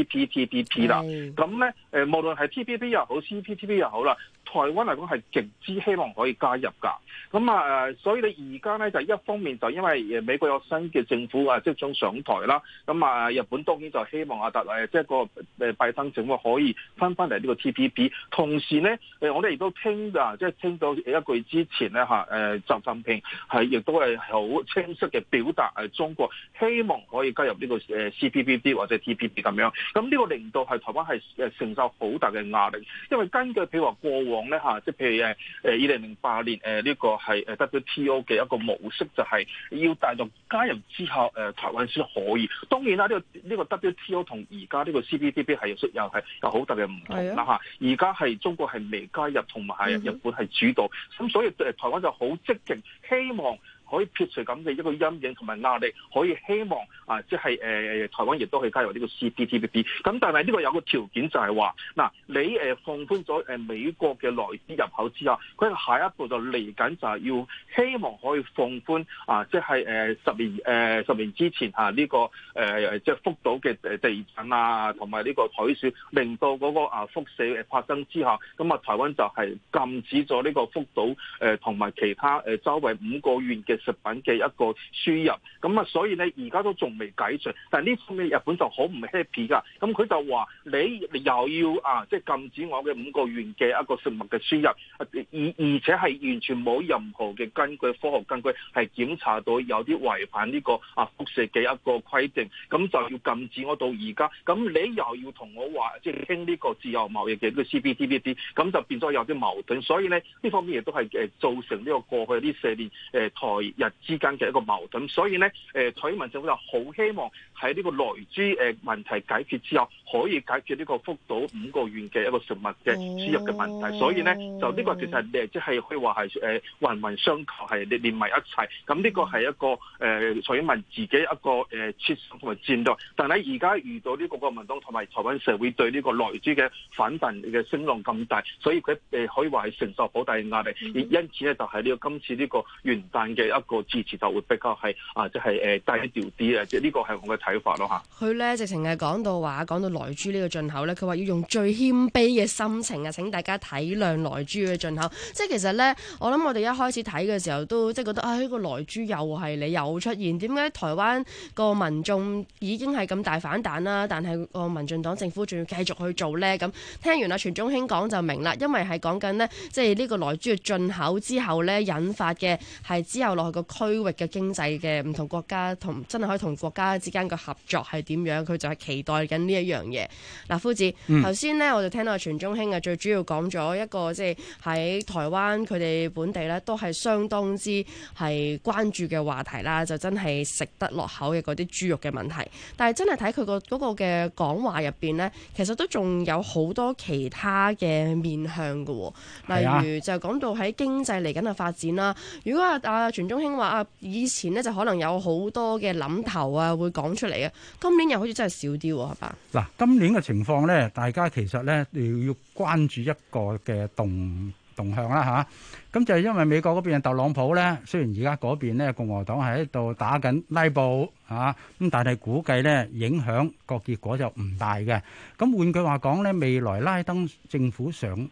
CPTPP 啦。咁咧無論係 TPP 又好 CPTPP 又好啦，台灣嚟講係極之希望可以加入㗎。咁所以你而家咧就一方面就因為美國有新嘅政府即將上台啦，咁日本當然就希望即係個拜登政府可以翻嚟呢個 TPP。同時咧我哋亦都聽即係聽到一個月之前咧習近平係亦都係好清晰嘅表達中國希望可以加入呢個CPTPP 或者 TPP 咁樣。咁呢個令到係台灣係承受好大嘅壓力，因為根據譬如話過往咧即係譬如2008年呢個係WTO 嘅一個模式，就係要大陸加入之後台灣先可以。當然啦，呢個 WTO 同而家呢個 CPTPP 係有好大嘅唔同啦而家係中國係未加入，同埋係日本係主導，咁所以台灣就好積極希望可以撇除咁嘅一個陰影同埋壓力，可以希望即係台灣亦都可以加入呢個 CPTPP。咁但係呢個有個條件就係話，嗱你放寬咗美國嘅來資入口之後，佢下一步就嚟緊就係要希望可以放寬即係10年之前呢個即係福島嘅地震同埋呢個海嘯，令到嗰個輻射發生之後，咁台灣就係禁止咗呢個福島同埋其他周圍5個縣嘅食品嘅一個輸入，咁所以呢而家都仲未解除，但係呢方面日本就好唔 happy 㗎，咁佢就話你又要即係禁止我嘅5個縣嘅一個食物嘅輸入，而且係完全冇任何嘅根據，科學根據係檢查到有啲違反呢個輻射嘅一個規定，咁就要禁止我到而家，咁你又要同我話即係傾呢個自由貿易嘅呢個 CPTPP， 咁就變咗有啲矛盾，所以呢方面亦都係造成呢個過去呢4年台日之間嘅一個矛盾，所以呢蔡英文政府就好希望喺呢個萊豬問題解決之後，可以解決呢個福島5個縣嘅一個食物嘅輸入嘅問題，所以呢就呢個其實即係可以話係環環相扣，係連埋一齊，咁呢個係一個蔡英文自己一個設想同埋戰略，但係而家遇到呢個國民黨同埋台灣社會對呢個萊豬嘅反彈嘅聲浪咁大，所以佢可以話係承受好大嘅壓力，而因此咧就係呢個今次呢個元旦嘅一個支持就會比較係即係低調啲，即係呢個係我嘅睇法咯嚇。 佢咧直情係講到萊豬呢個進口咧，佢話要用最謙卑嘅心情請大家體諒萊豬嘅進口。即係其實咧，我諗我哋一開始睇嘅時候都即係覺得呢個萊豬又係你又出現，點解台灣個民眾已經係咁大反彈啦，但係個民進黨政府仲要繼續去做咧？咁聽完全中興講就明啦，因為係講緊呢，即係呢個萊豬嘅進口之後咧，引發嘅係之後落去個區域嘅經濟嘅唔同國家真係可以同國家之間嘅合作係點樣？佢就係期待緊呢一樣嘢。嗱，夫子頭先呢，我就聽到全中興最主要講咗一個即係喺台灣佢哋本地咧都係相當之係關注嘅話題啦，就真係食得落口嘅嗰啲豬肉嘅問題。但係真係睇佢嗰個嘅講話入邊呢，其實都仲有好多其他嘅面向嘅，例如就講到喺經濟嚟緊嘅發展啦。如果全中興話以前呢就可能有好多嘅諗頭會講出嚟啊，今年又好似真係少啲喎，係嘛？ 嗱，今年嘅情況咧，大家其實咧要關注一個嘅動向啦嚇。咁就係因為美國嗰邊嘅特朗普咧，雖然而家嗰邊咧共和黨係喺度打緊拉布嚇，咁但係估計咧影響個結果就唔大嘅。咁換句話講咧，未來拉登政府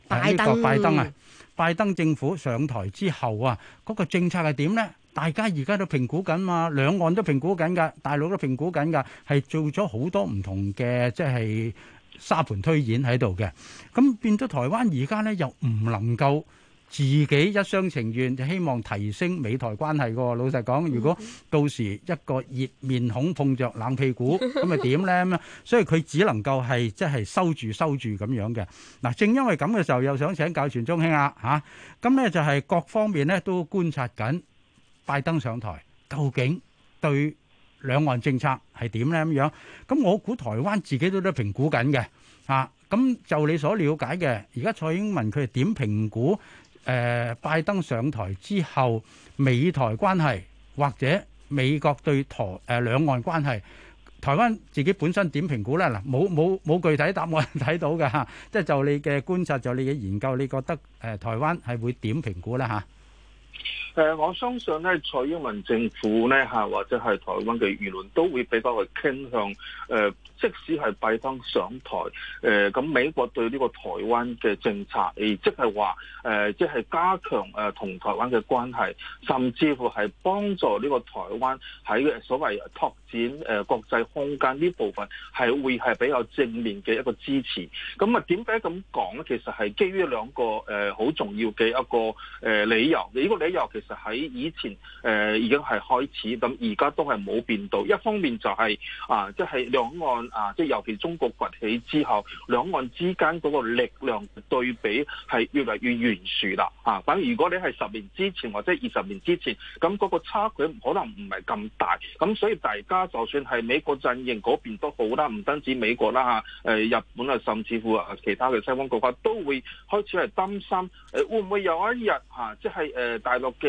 拜登政府上台之後嗰個政策係點咧？大家而家都評估緊嘛，兩岸都評估緊㗎，大陸都評估緊㗎，係做咗好多唔同嘅即係沙盤推演喺度嘅。咁變咗台灣而家咧又唔能夠自己一廂情願，就希望提升美台關係喎。老實講，如果到時一個熱面孔碰着冷屁股，咁咪點咧咁？所以佢只能夠係即係收住咁樣嘅。嗱，正因為咁嘅時候，又想請教全中興嚇。咁咧就係各方面咧都觀察緊拜登上台究竟對兩岸政策係點咧咁樣。咁我估台灣自己都評估緊嘅嚇。咁就你所了解嘅，而家蔡英文佢係點評估拜登上台之後美台關係，或者美國對兩岸關係，台灣自己本身點評估咧？嗱，冇具體答案睇到嘅嚇。即係就你嘅觀察，就你嘅研究，你覺得台灣係會點評估咧嚇？ 我相信咧，蔡英文政府咧或者係台灣嘅輿論都會比較係傾向即使係拜登上台，咁美國對呢個台灣嘅政策，即係話即係加強同台灣嘅關係，甚至乎係幫助呢個台灣喺所謂拓展國際空間呢部分，係會係比較正面嘅一個支持。咁點解咁講咧？其實係基於兩個好重要嘅一個理由。呢個理由其實喺以前已經係開始，咁而家都係冇變到。一方面就係即係兩岸即係尤其中國崛起之後，兩岸之間嗰個力量對比係越嚟越懸殊啦。反而如果你係10年之前或者20年之前，咁嗰個差距可能唔係咁大。咁所以大家就算係美國陣營嗰邊都好啦，唔單止美國啦日本甚至乎其他嘅西方國家都會開始係擔心會唔會有一日即係大陸嘅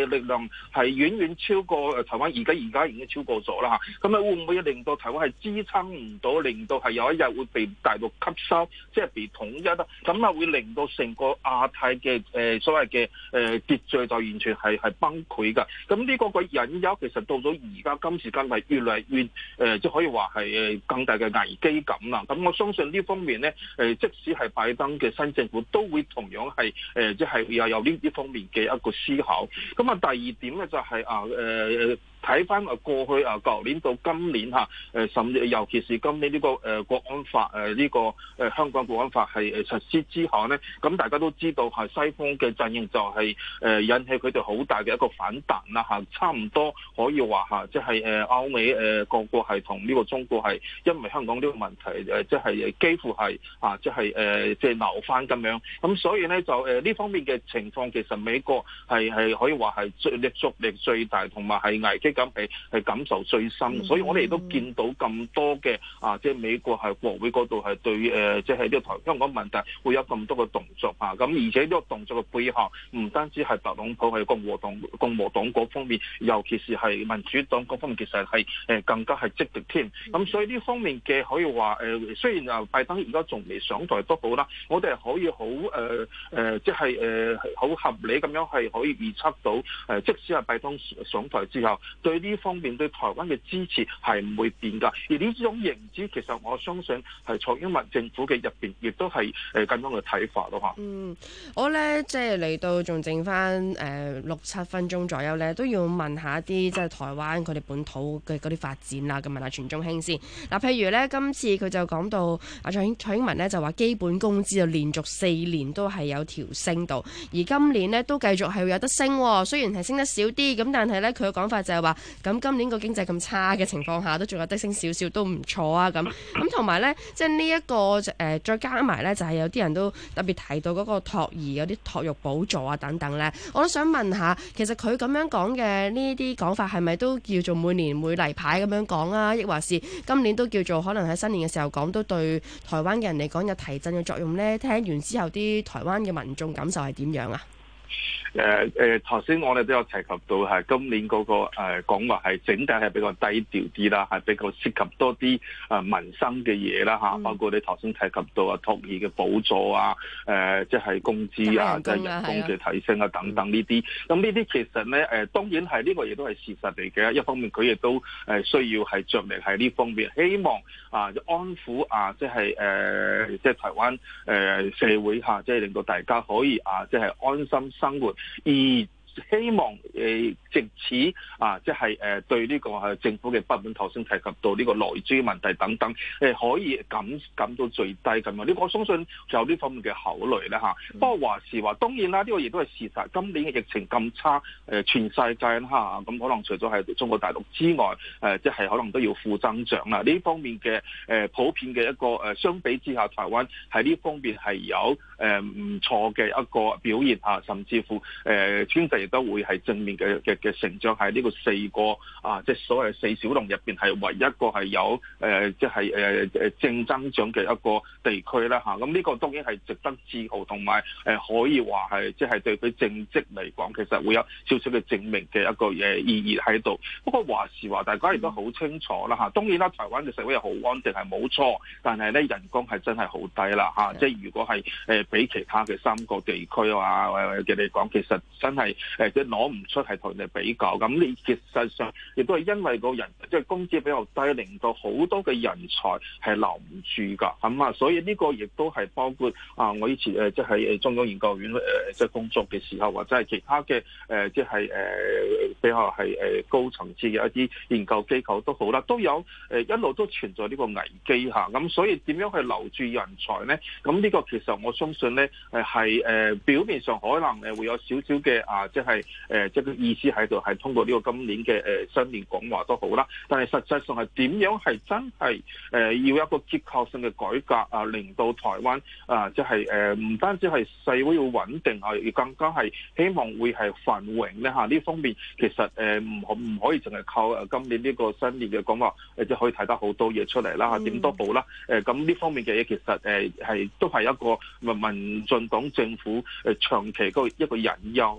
力量係遠遠超過台灣，而家已經超過咗啦嚇。咁啊會唔會令到台灣係支撐唔到，令到係有一日會被大陸吸收，即係被統一啦？咁啊會令到成個亞太嘅所謂嘅秩序就完全係崩潰㗎。咁呢個隱憂其實到咗而家今時今日越嚟越即係可以話係更大嘅危機感啦。咁我相信呢方面咧即使係拜登嘅新政府都會同樣係即係有呢方面嘅一個思考。咁啊第二點咧就係睇翻過去舊年到今年甚至尤其是今年呢個國安法呢個香港國安法係實施之後呢，咁大家都知道係西方嘅陣營就係引起佢哋好大嘅一個反彈啦嚇，差唔多可以話即係歐美個個係同呢個中國係因為香港呢個問題即係幾乎係即係即係鬧翻咁樣。咁所以呢，就呢方面嘅情況其實美國係可以話係觸力最大，同埋係危機感係感受最深，所以我哋都見到咁多嘅即係美國係國會嗰度係對即係呢個香港問題會有咁多嘅動作咁而且呢個動作嘅背後唔單止係特朗普係共和黨嗰方面，尤其是係民主黨嗰方面，其實係更加係積極添。咁所以呢方面嘅可以話雖然拜登而家仲未上台都好啦，我哋係可以好即係好合理咁樣係可以預測到即使係拜登上台之後，對呢方面對台灣嘅支持係唔會變㗎，而呢種認知其實我相信係蔡英文政府嘅入邊亦都係咁樣嘅睇法咯嚇。 我咧即係嚟到仲剩翻6-7分鐘左右咧，都要問下一啲即係台灣佢哋本土嘅嗰啲發展啦。咁問下全中興先嗱，譬如咧今次佢就講到蔡英文咧就話基本工資就連續4年都係有調升到，而今年呢都繼續係會有得升，雖然係升得少啲，咁但係咧佢嘅講法就係話咁今年個經濟咁差嘅情況下，都仲有得升少少都唔錯啊！咁同埋咧，即係呢一個再加埋咧，就係有啲人都特別提到嗰個托兒有啲托育補助啊等等咧，我都想問下，其實佢咁樣講嘅呢啲講法係咪都叫做每年每例牌咁樣講啊？抑或是今年都叫做可能喺新年嘅時候講，都對台灣嘅人嚟講有提振嘅作用咧？聽完之後，啲台灣嘅民眾感受係點樣啊？ 頭先我哋都有提及到係今年嗰個講話係整體係比較低調啲啦，係比較涉及多啲民生嘅嘢啦嚇，包括你頭先提及到托兒嘅補助啊，即係工資啊，即係人工嘅提升啊等等呢啲。咁呢啲其實咧當然係呢個亦都係事實嚟嘅。一方面佢亦都需要係着力喺呢方面，希望安撫即係即係台灣社會下，即係令到大家可以即係安心生活。而希望藉此即係對呢個政府嘅不滿，頭先提及到呢個內需問題等等，可以減到最低咁樣。呢個我相信有呢方面嘅考慮啦嚇。不過話時話，當然啦，呢個亦都係事實。今年嘅疫情咁差，全世界啦咁可能除咗係中國大陸之外，即係可能都要負增長啦。呢方面嘅普遍嘅一個相比之下，台灣喺呢方面係有唔錯嘅一個表現嚇，甚至乎經濟都會係正面嘅成長，喺呢個4個即係所謂4小龍入邊係唯一一個係有即係正增長嘅一個地區啦嚇。咁呢個當然係值得自豪，同埋可以話係即係對佢政績嚟講，其實會有少少嘅證明嘅一個意義喺度。不過話時話，大家亦都好清楚啦嚇。當然啦，台灣嘅社會係好安定係冇錯，但係咧人工係真係好低啦嚇。即係如果係比其他嘅3個地區嘅嚟講，其實真係即係攞唔出係同人哋比較。咁你其實上亦都係因為個人即係工資比較低，令到好多嘅人才係留唔住㗎。咁所以呢個亦都係包括我以前即係中央研究院即係工作嘅時候，或者係其他嘅即係比較係高層次嘅一啲研究機構都好啦，都有一路都存在呢個危機嚇。咁所以點樣去留住人才呢？咁呢個其實我相信呢係表面上可能會有少少嘅即係即係個意思喺度，係通過呢個今年嘅新年講話都好啦。但係實際上係點樣係真係要一個結構性嘅改革令到台灣即係唔單止係社會要穩定而更加係希望會係繁榮咧嚇。呢方面其實唔可以淨係靠今年呢個新年嘅講話即係可以睇得好多嘢出嚟啦嚇。點都好啦，咁呢方面嘅嘢其實係都係一個民進黨政府長期一個隱憂咁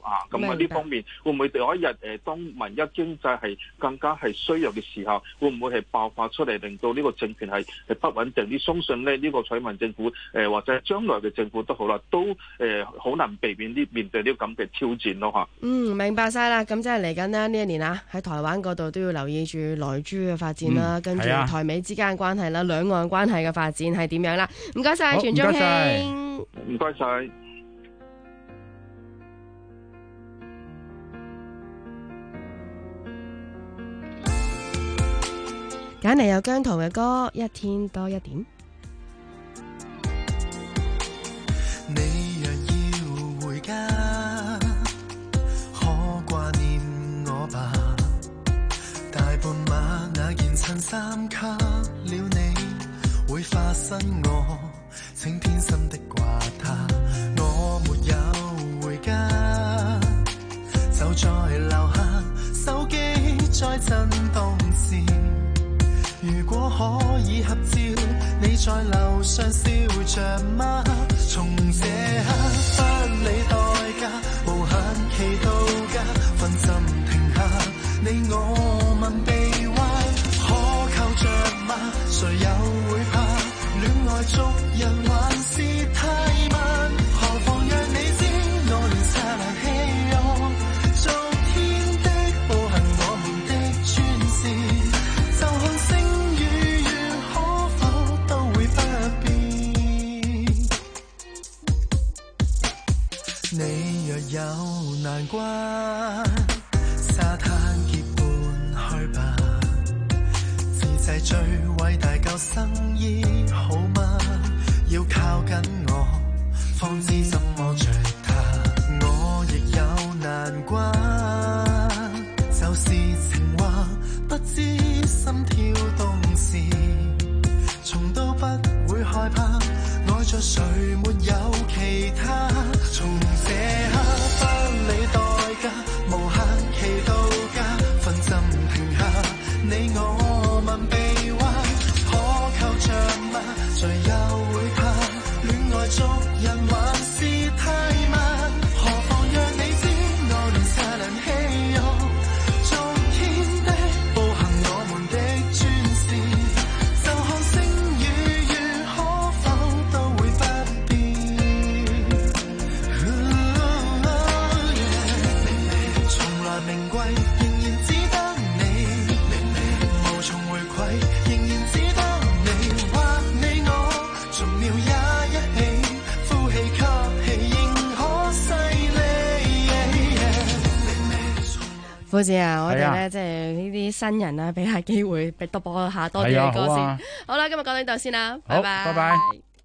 埋呢方面會唔會有一日當萬一經濟係更加係衰弱嘅時候，會唔會係爆發出嚟，令到呢個政權係不穩定？你相信咧呢個蔡英文政府或者將來嘅政府都好啦，都好難避免面對呢個咁嘅挑戰咯嚇。 明白晒啦。咁即係嚟緊呢一年啊，喺台灣嗰度都要留意住萊豬嘅發展啦，跟住台美之間嘅關係啦，兩岸關係嘅發展係點樣啦？唔該晒，全中興， 唔該晒。 揀嚟有姜濤嘅歌《一天多一點》。 你若要回家，可掛念我吧。大半晚那件襯衫給了你，會發生我請偏心的掛他。我沒有回家，就在樓下，手機在震動時。如果可以合照，你在樓上笑着嗎？從這刻分你代價，無限期到家，分針停下，你我問臂彎，可靠着嗎？誰又會怕？戀愛捉人還是太慢？何妨讓你知，我連剎那希望，昨天的步行，我們的專事，就看星與月可否都會不變。你若有難關，沙灘結伴去吧，自製最偉大救生衣好嗎？要靠緊我，方知怎麼着它。我亦有難關，就是情話，不知心跳動時，從都不會害怕，愛着誰沒有其他。從這刻分你代價，無限期到家，分針停下，你我問臂彎，可靠着嗎？誰又會怕？戀愛捉人還是太慢？何妨讓你知，我連剎那希望，昨天的步行，我們的專事，就看星與月可否都會不變。從來名貴仍然只得你，無從回饋仍然只得你，或你我從妙也一起，呼氣吸氣仍可犀利。 夫子啊，我哋咧即係呢啲新人啊，俾下機會，俾多播下多啲嘅歌先。好啦，今日講到呢度先啦，拜拜。 拜拜。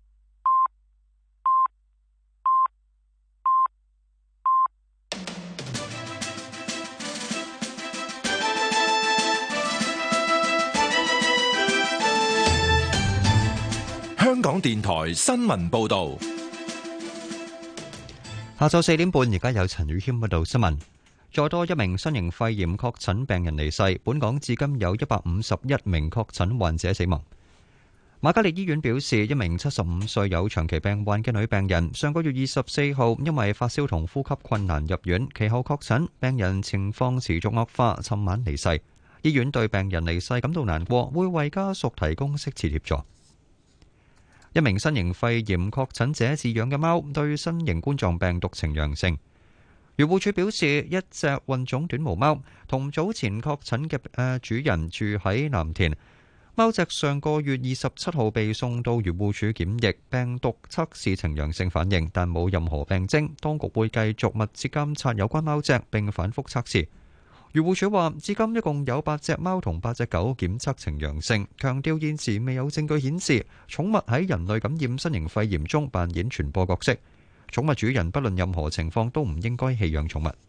香港電台新聞報導， 下晝4點半，而家有陳宇謙報道新聞。再多一名新型肺炎確診病人離世，本港至今有151名確診患者死亡。瑪嘉烈醫院表示，一名75歲有長期病患嘅女病人，上個月24號因為發燒同呼吸困難入院，其後確診，病人情況持續惡化，尋晚離世。醫院對病人離世感到難過，會為家屬提供適切協助。一名新型肺炎確診者飼養嘅貓對新型冠狀病毒呈陽性。漁護署表示，一隻混種短毛貓同早前確診嘅主人住喺藍田，貓隻上個月27號被送到漁護署檢疫，病毒測試呈陽性反應，但冇任何病徵。當局會繼續密切監察有關貓隻並反覆測試。漁護署話，至今一共有8隻貓同8隻狗檢測呈陽性，強調現時未有證據顯示寵物喺人類感染新型肺炎中扮演傳播角色。寵物主人不論任何情況都唔應該棄養寵物。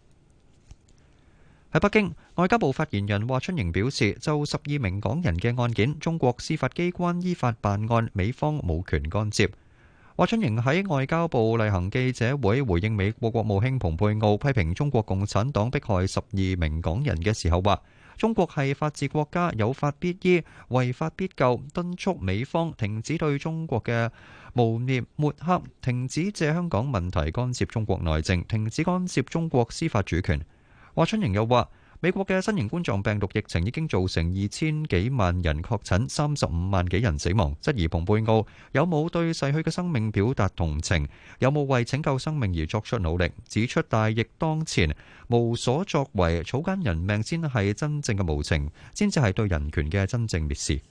喺北京，外交部發言人華春瑩表示，就12名港人嘅案件，中國司法機關依法辦案，美方無權干涉。華春瑩喺外交部例行記者會回應美國國務卿蓬佩奧批評中國共產黨迫害12名港人嘅時候話， 中國係法治國家，有法必依，違法必究，敦促美方停止對中國嘅誣衊抹黑，停止借香港問題干涉中國內政，停止干涉中國司法主權。華春瑩又話，美國嘅新型冠狀病毒疫情已經造成2000幾萬人確診，35萬幾人死亡，質疑蓬佩奧有冇對逝去嘅生命表達同情，有冇為拯救生命而作出努力，指出大疫當前無所作為，草菅人命先係真正嘅無情，先至係對人權嘅真正蔑視。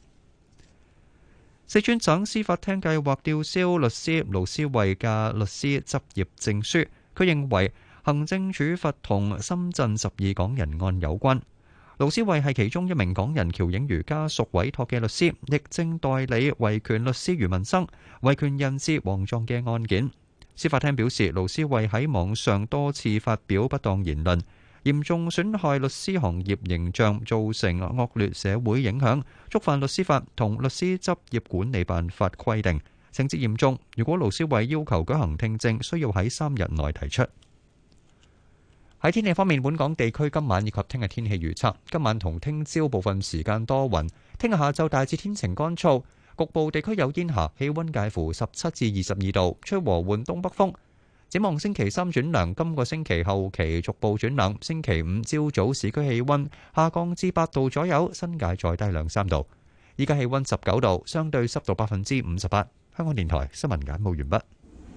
四川省司法廳計劃吊銷律師盧思慧嘅律師執業證書，佢認為行政處罰同深圳12港人案有關。盧思慧係其中一名港人喬映瑜家屬委託嘅律師，亦正代理維權律師余文生、維權人士黃壯嘅案件。司法廳表示，盧思慧喺網上多次發表不當言論，嚴重損害律師行業形象，造成惡劣社會影響，觸犯律師法同律師執業管理辦法規定，情節嚴重。如果盧思慧要求舉行聽證，需要喺3日內提出。喺天氣方面，本港地區今晚以及聽日天氣預測，今晚同聽朝部分時間多雲，聽日下晝大致天晴乾燥，局部地區有煙霞，氣溫介乎17至22度，吹和緩東北風。展望星期三轉涼，今個星期後期逐步轉冷，星期五朝早市區氣溫下降至8度左右，新界再低2-3度。依家氣溫19度，相對濕度58%。香港電台新聞簡報完畢。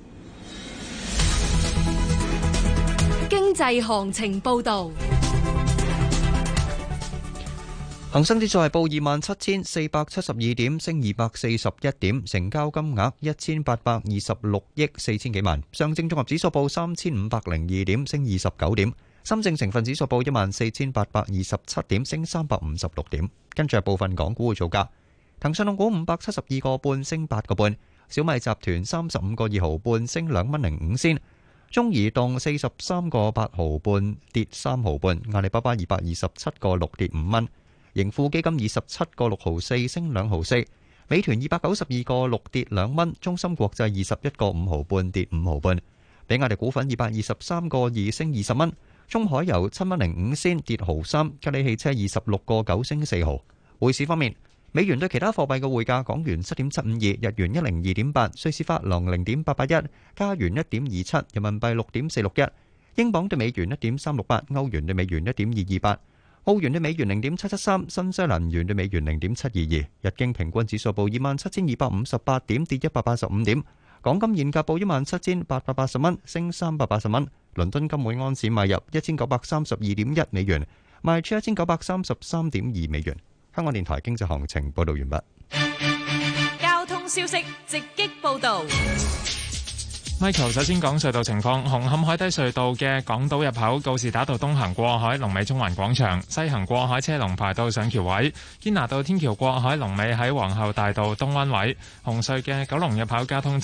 經濟行情報導， 恒生指數係報27,472點，升241點，成交金額1826億4千幾萬。上證綜合指數報3502點，升29點。深證成分指數報14,827點，升356點。跟住係部分港股嘅造價，騰訊控股572個半，升8個半；小米集團35個2毫半，升2蚊05仙。中移動43個8毫半，跌3毫半；阿里巴巴227個6，跌5蚊；盈富基金27個6毫4，升2毫4；美團292個6，跌2蚊；中芯國際21個5毫半，跌5毫半；比亞迪股份223個2，升20蚊；中海油7蚊05仙，跌毫3；吉利汽車26個9，升4毫。匯市方面，美元對其他貨幣嘅匯價：港元7.752，日元102.8，瑞士法郎0.881，加元1.27，人民幣6.461，英鎊對美元1.368，歐元對美元1.228，澳元對美元0.773，新西蘭元對美元0.722。日經平均指數報27,258點，跌185點。港金現價報17,880蚊，升380蚊。倫敦金每安士買入1932.1美元，賣出1933.2美元。香港電台經濟行情報道完畢。 交通消息直擊報道。 Michael 首先講隧道情況，紅磡海底隧道嘅港島入口告士打道東行過海，龍尾中環廣場；西行過海車龍排到上橋位。堅拿道天橋過海龍尾喺皇后大道東灣位。紅隧嘅九龍入口交通